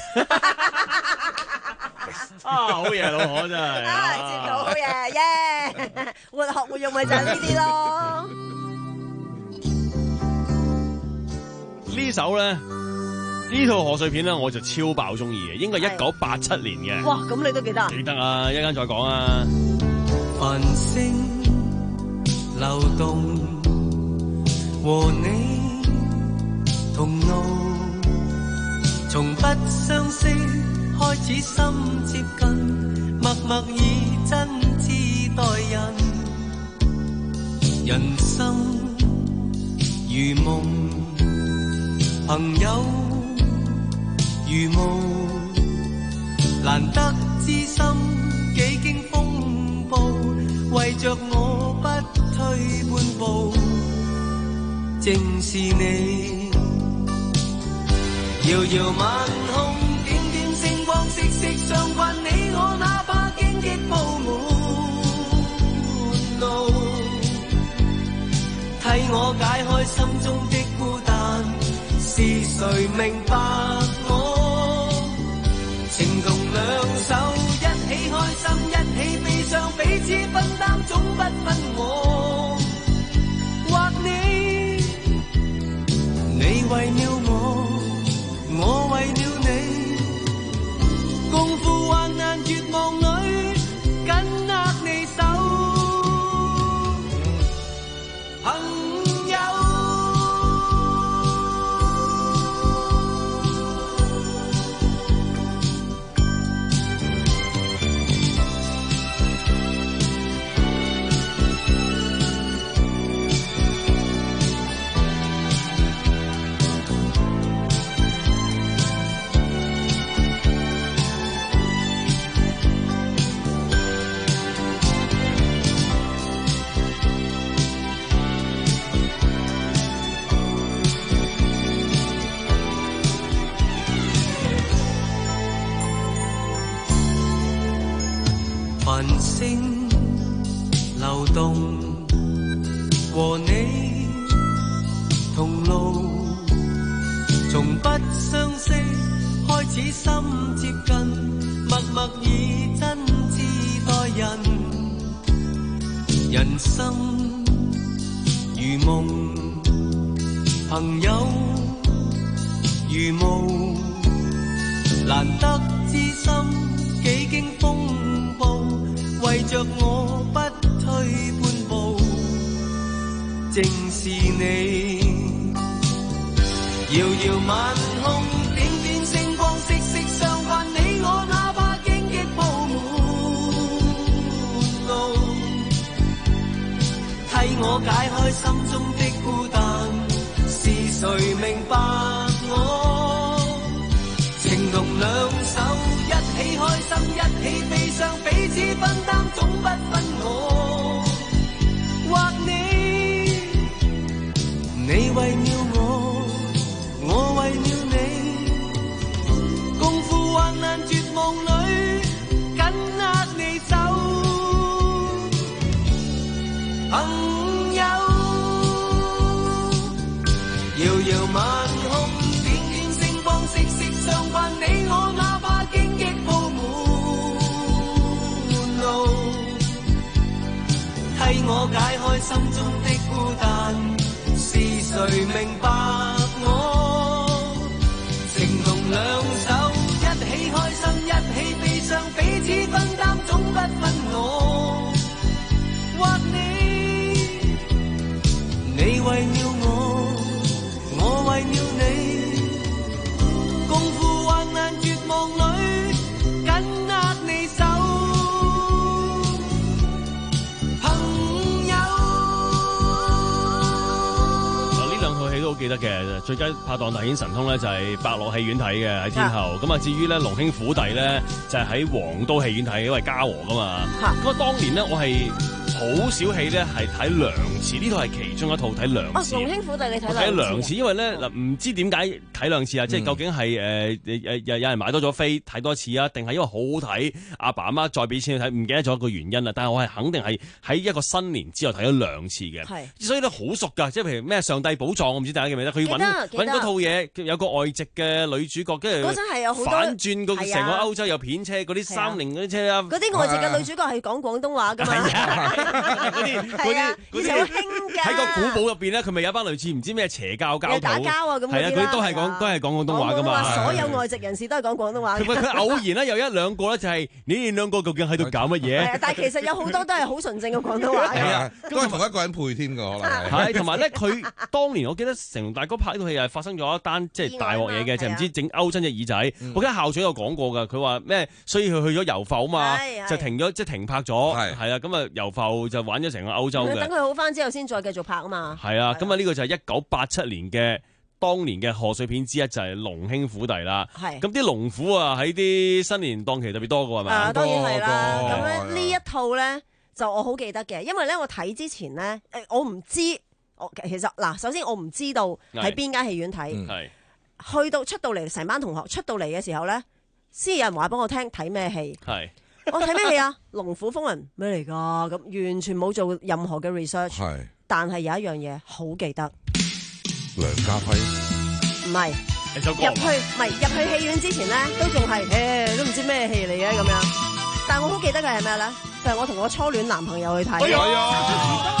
啊，好嘢，老何真係。 啊，接到好嘢，耶！活學活用咪就係呢啲咯。 呢首咧呢套賀歲片咧，我就超爆中意嘅，應該係一九八七年嘅。 哇，咁你都記得？ 記得啊，一陣再講啊。 繁星流動，和你同路，從不相識開始心接近，默默以真摯待人，人生如夢，朋友如霧，難得知心幾經風暴，為着我不退半步，正是你。遙遙晚空，點點星光，息息相關，你我哪怕荊棘鋪滿路，替我解開心中的孤單，是誰明白我？情同兩手，一起開心，一起悲傷，彼此分擔，總不分我或你。你為了我，我為了你，共赴患難絕望裏，緊握你手，朋友。繁星流動，和你同路，從不相識開始心接近，默默以真摯待人，人生如夢，朋友如霧，難得知心幾經風暴，為着我不退半步，正是你。遙遙晚空，點點星光，息息相關，你我哪怕荊棘鋪滿路，替我解開心中的孤單，是誰明白我？情同兩手，一起開心，一起悲傷，彼此分擔，總不分我或你。你為了我，我為了你，共赴患難絕望裏，緊握你手，朋友。遙遙晚空，點點星光，息息相關，你我哪怕荊棘鋪滿路，替我解開心中的孤單，是誰明白我？情同兩手，一起開心，一起悲傷，彼此分擔，總不分我或你。你為了我，我為了你，共赴患難絕望裏，緊握你手，朋友。 嗱，呢兩套戲都好記得嘅，最佳拍檔大顯神通咧就係百樂戲院睇嘅喺天后，咁啊至於咧龍兄虎弟咧就係喺皇都戲院睇，因為嘉禾噶嘛。咁啊當年咧我係好少戲咧係睇兩次，呢套係其中一套睇兩次。 哦，龍兄虎弟你睇睇兩次，因為咧嗱唔知點解睇兩次啊？即係究竟係誒誒有有人買多咗飛睇多次啊？定係因為好好睇，阿爸阿媽再俾錢去睇，唔記得咗個原因啦。但係我係肯定係喺一個新年之後睇咗兩次嘅， 係所以咧好熟㗎。即係譬如咩上帝寶藏，我唔知大家記唔記得？佢揾揾嗰套嘢，有個外籍嘅女主角，跟住嗰陣係有好多反轉個成個歐洲有片車嗰啲三菱嗰啲車啊， 嗰啲外籍嘅女主角係講廣東話㗎嘛。 嗰啲嗰啲嗰啲喺個古堡入邊咧，佢咪有一班類似唔知咩邪教教徒打交啊咁嗰啲啦。 係啊，佢都係講都係講廣東話噶嘛。 所有外籍人士都係講廣東話。 佢佢偶然咧有一兩個咧就係你哋兩個究竟喺度搞乜嘢？ 但係其實有好多都係好純正嘅廣東話。 係啊，都係同一個人配添㗎，可能係。 係同埋咧，佢當年我記得成龍大哥拍呢套戲係發生咗一單即係大鑊嘢嘅，就唔知整勾親隻耳仔。我記得校長有講過㗎，佢話咩？所以佢去咗遊埠嘛，就停咗即係停拍咗。係係啊，咁啊遊埠就玩咗成個歐洲嘅。 等佢好翻之後先再繼續拍啊嘛。 係啊，咁啊呢個就係一九八七年嘅當年嘅賀歲片之一，就係《龍兄虎弟》啦。係。咁啲龍虎啊喺啲新年檔期特別多㗎係咪？ 啊，當然係啦。咁咧呢一套咧就我好記得嘅，因為咧我睇之前咧誒我唔知，我其實嗱首先我唔知道喺邊間戲院睇。係。去到出到嚟成班同學出到嚟嘅時候咧，先有人話俾我聽睇咩戲。係。我睇咩戲啊？《龍虎風雲》咩嚟㗎？咁完全冇做任何嘅 research。係。但係有一樣嘢好記得。 梁家輝。 唔係。入去唔係入去戲院之前咧，都仲係誒都唔知咩戲嚟嘅咁樣。但係我好記得嘅係咩咧？就係我同我初戀男朋友去睇。係啊。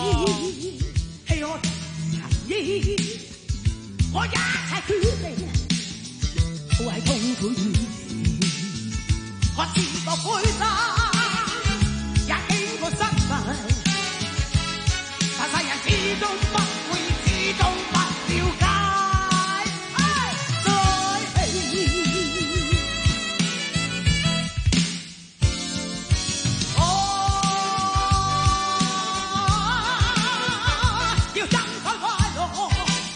我一切決定，都係痛苦。我自覺灰心，也經過失敗，但世人始終不會，始終不了解。再起，我要掙開快樂。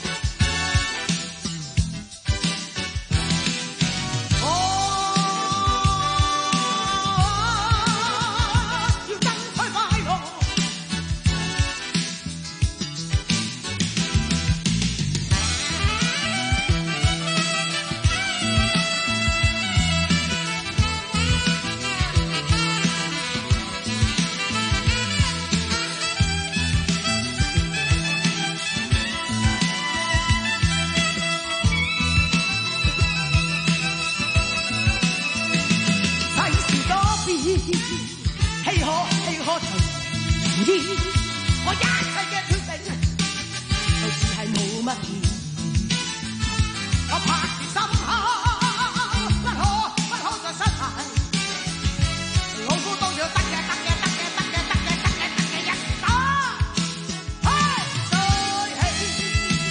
我一切嘅決定，就似係冇乜意義。我拍住心口，不可不可再失敗。老夫都要得嘅，得嘅，得嘅，得嘅，得嘅，得嘅，得嘅一打，開再起。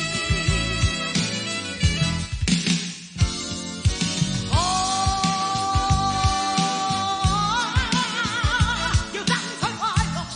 我要爭取快樂。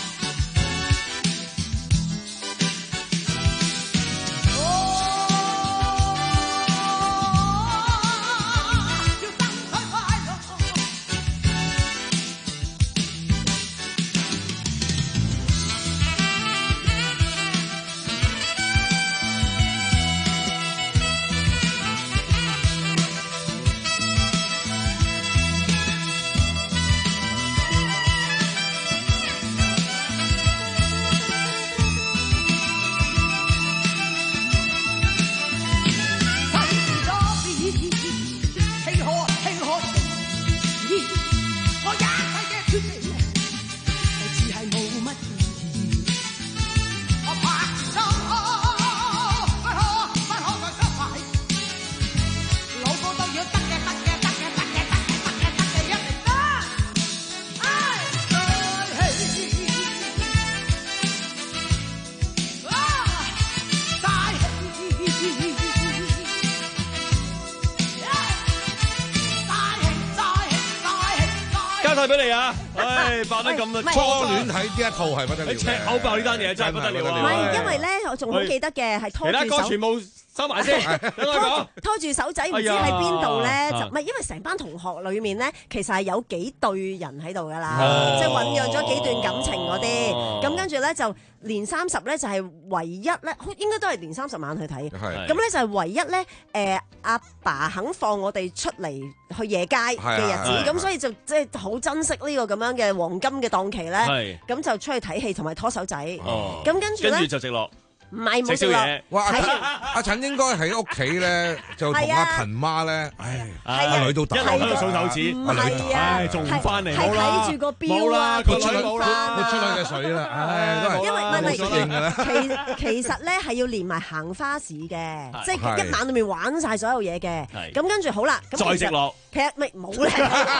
俾你啊！唉，爆得咁啦！ 初戀睇呢一套係不得了， 赤口爆呢單嘢真係不得了啊！ 唔係，因為咧，我仲好記得嘅係拖住手， 其他歌全部收埋先， 拖拖住手仔唔知喺邊度咧，就唔係因為成班同學裏面咧，其實係有幾對人喺度噶啦，即係醖釀咗幾段感情嗰啲，咁跟住咧就年三十咧就係唯一咧，應該都係年三十晚去睇，咁咧就係唯一咧，誒阿爸肯放我哋出嚟去夜街嘅日子，咁所以就即係好珍惜呢個咁樣嘅黃金嘅檔期咧，咁就出去睇戲同埋拖手仔，咁跟住咧， 跟住就直落。 唔係冇食宵夜。 哇！阿陳應該喺屋企咧，就同阿陳媽咧，唉，阿女都大， 一路喺度數手指， 唔係啊， 仲唔翻嚟？ 係睇住個錶啊， 佢出佢佢出兩隻水啦，唉，都係因為唔係唔係， 其其實咧係要連埋行花市嘅，即係一晚裏面玩晒所有嘢嘅。咁跟住好啦， 再直落， 其實咪冇咧。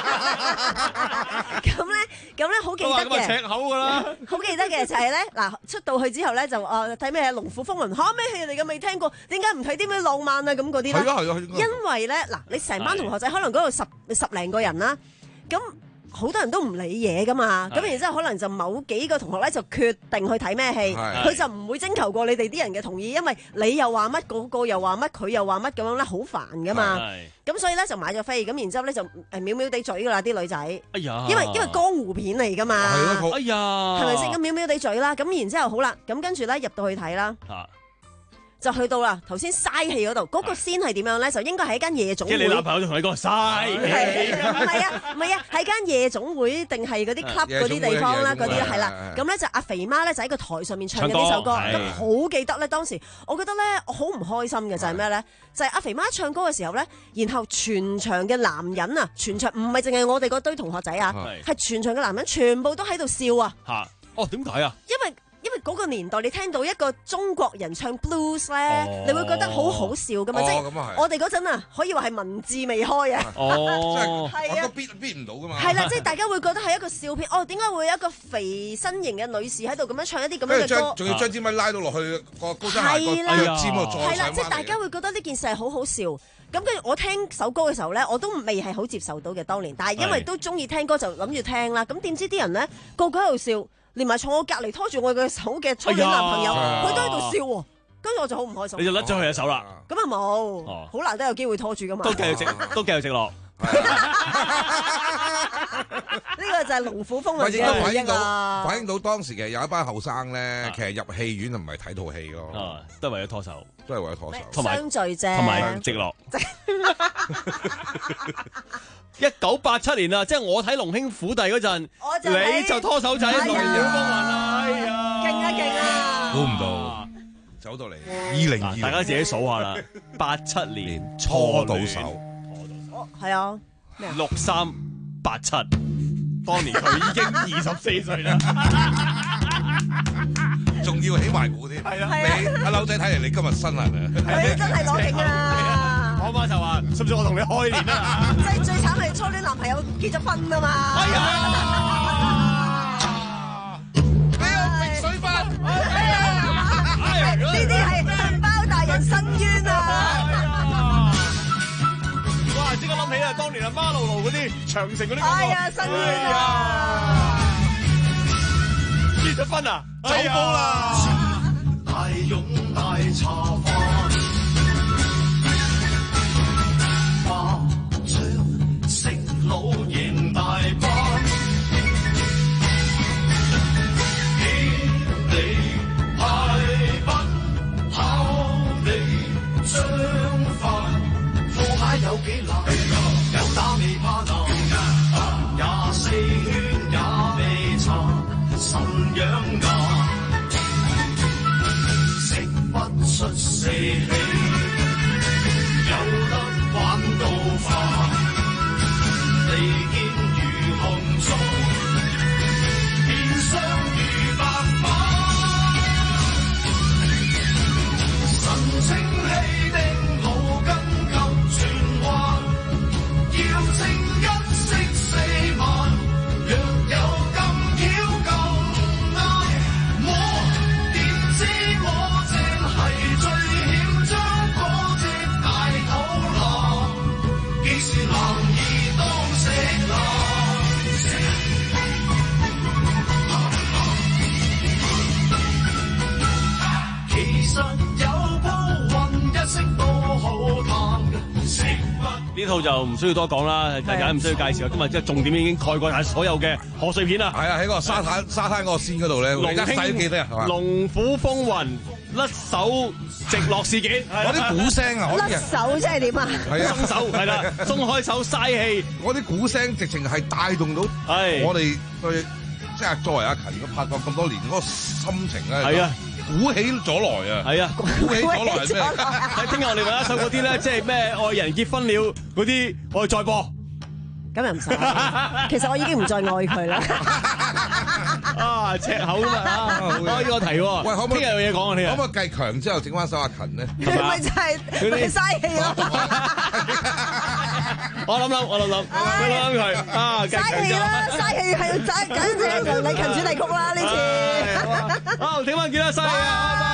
咁咧，咁咧好記得嘅， 赤口噶啦， 好記得嘅就係咧，嗱出到去之後咧就誒睇咩《龍虎風雲》嚇咩戲嚟嘅未聽過，點解唔睇啲咩浪漫啊咁嗰啲咧？ 係啊係啊， 因為咧嗱，你成班同學仔可能嗰度十十零個人啦，咁。好多人都唔理嘢噶嘛，咁然之後可能就某幾個同學咧就決定去睇咩戲，佢就唔會徵求過你哋啲人嘅同意，因為你又話乜，嗰個又話乜，佢又話乜咁樣咧，好煩噶嘛。咁所以咧就買咗飛，咁然之後咧就誒秒秒地嘴噶啦啲女仔，哎呀，因為因為江湖片嚟噶嘛， 哎呀， 係咪先咁秒秒地嘴啦？咁然之後好啦，咁跟住咧入到去睇啦。就去到啦，頭先嘥氣嗰度，嗰、嗰個先係點樣咧？就應該係一間夜總會。 即係你男朋友就同你講嘥氣。 唔係啊，唔係啊，係間夜總會定係嗰啲 club 嗰啲地方啦，嗰啲係啦。咁咧就阿肥媽咧就喺個台上面唱嘅呢首歌，咁好記得咧。當時我覺得咧我好唔開心嘅就係咩咧？就係、係、阿肥媽唱歌嘅時候咧，然後全場嘅男人啊，全場唔係淨係我哋嗰堆同學仔啊，係全場嘅男人全部都喺度笑啊。 嚇！哦，點解啊？ 因為因為嗰個年代，你聽到一個中國人唱 blues 咧，哦、你會覺得好好笑噶嘛？哦、即係我哋嗰陣啊，可以話係文字未開啊。 哦，係啊，必必唔到噶嘛。 係啦，即係大家會覺得係一個笑片。哦，點解會有一個肥身形嘅女士喺度咁樣唱一啲咁樣嘅歌？ 仲要將支咪拉到落去個高踭鞋個腳尖度再。 係啦，即係大家會覺得呢件事係好好笑。咁跟住我聽首歌嘅時候咧，我都未係好接受到嘅當年，但係因為都中意聽歌就諗住聽啦。咁點知啲人咧個個喺度笑。連埋坐我隔離拖住我嘅手嘅初戀男朋友，佢、哎、都喺度笑喎，跟住我就好唔開心。 你就甩咗佢一手啦？ 咁啊冇，好、哦、難得有機會拖住噶嘛。 都繼續直，都繼續直落。 呢個就係龍虎風雲嘅回憶啊！ 反映到當時嘅有一班後生咧，其實入戲院唔係睇套戲咯， 啊，都係為咗拖手， 都係為咗拖手， 同埋相聚啫， 同埋直落。一九八七年啊，即係我睇《龍兄虎弟》嗰陣，你就拖手仔《龍虎風雲》啦，哎呀， 勁啊勁啊！ 估唔到走到嚟二零二， 大家自己數下啦，八七年拖到手， 哦係啊， 六三八七，當年佢已經二十四歲啦， 仲要起埋鼓添，係啊，你阿劉仔睇嚟你今日新啊， 係真係攞勁啊！ 我媽就話：信唔信我同你開年啊？ 即係最慘係初戀男朋友結咗婚啊嘛！ 係啊！你有食水飯？ 呢啲係承包大人申冤啊！ 哇！即刻諗起啊，當年啊孖路路嗰啲長城嗰啲廣告。 哎呀，申冤啊！ 結咗婚啊？走煲啦！ 大勇大茶飯。老贏大班，見你派品，考你張飯，副牌有幾難，有打未怕難，廿四圈也未查，神養眼，食不出四氣，有得玩到化。利劍如紅燭，變相如白馬，神清氣的腦筋急轉彎，要清一色四萬，若有咁巧咁啱，我點知我正係最囂張嗰隻大肚腩，幾時男兒當食男，其實有鋪混一色都好淡，食不呢套就唔需要多講啦，大家唔需要介紹。今日即係重點已經蓋過晒所有嘅賀歲片啦。 係啊，喺個沙灘沙灘嗰個線嗰度咧， 龍兄記得係嘛？ 龍虎風雲甩手直落事件， 嗰啲鼓聲啊， 甩手即係點啊？ 係啊， 鬆手係啦，鬆開手嘥氣， 嗰啲鼓聲直情係帶動到我哋對即係作為阿勤嘅拍檔咁多年嗰個心情咧。 係啊。 鼓起咗來啊！ 係啊， 鼓起咗來係咩？ 喺聽日我哋揾一首嗰啲咧，即係咩愛人結婚了嗰啲，我哋再播。 咁又唔使，其實我已經唔再愛佢啦。 啊，赤口啊嘛，開呢個題喎。 喂，可唔可以聽日有嘢講啊？聽日可唔可以計強之後整翻首阿勤咧？ 佢咪就係佢嘥氣咯。 我諗諗，我諗諗，我諗諗佢啊， 嘥氣啦，嘥氣係要揀揀隻就李勤主題曲啦呢次。 好，聽晚見啦，嘥氣啊！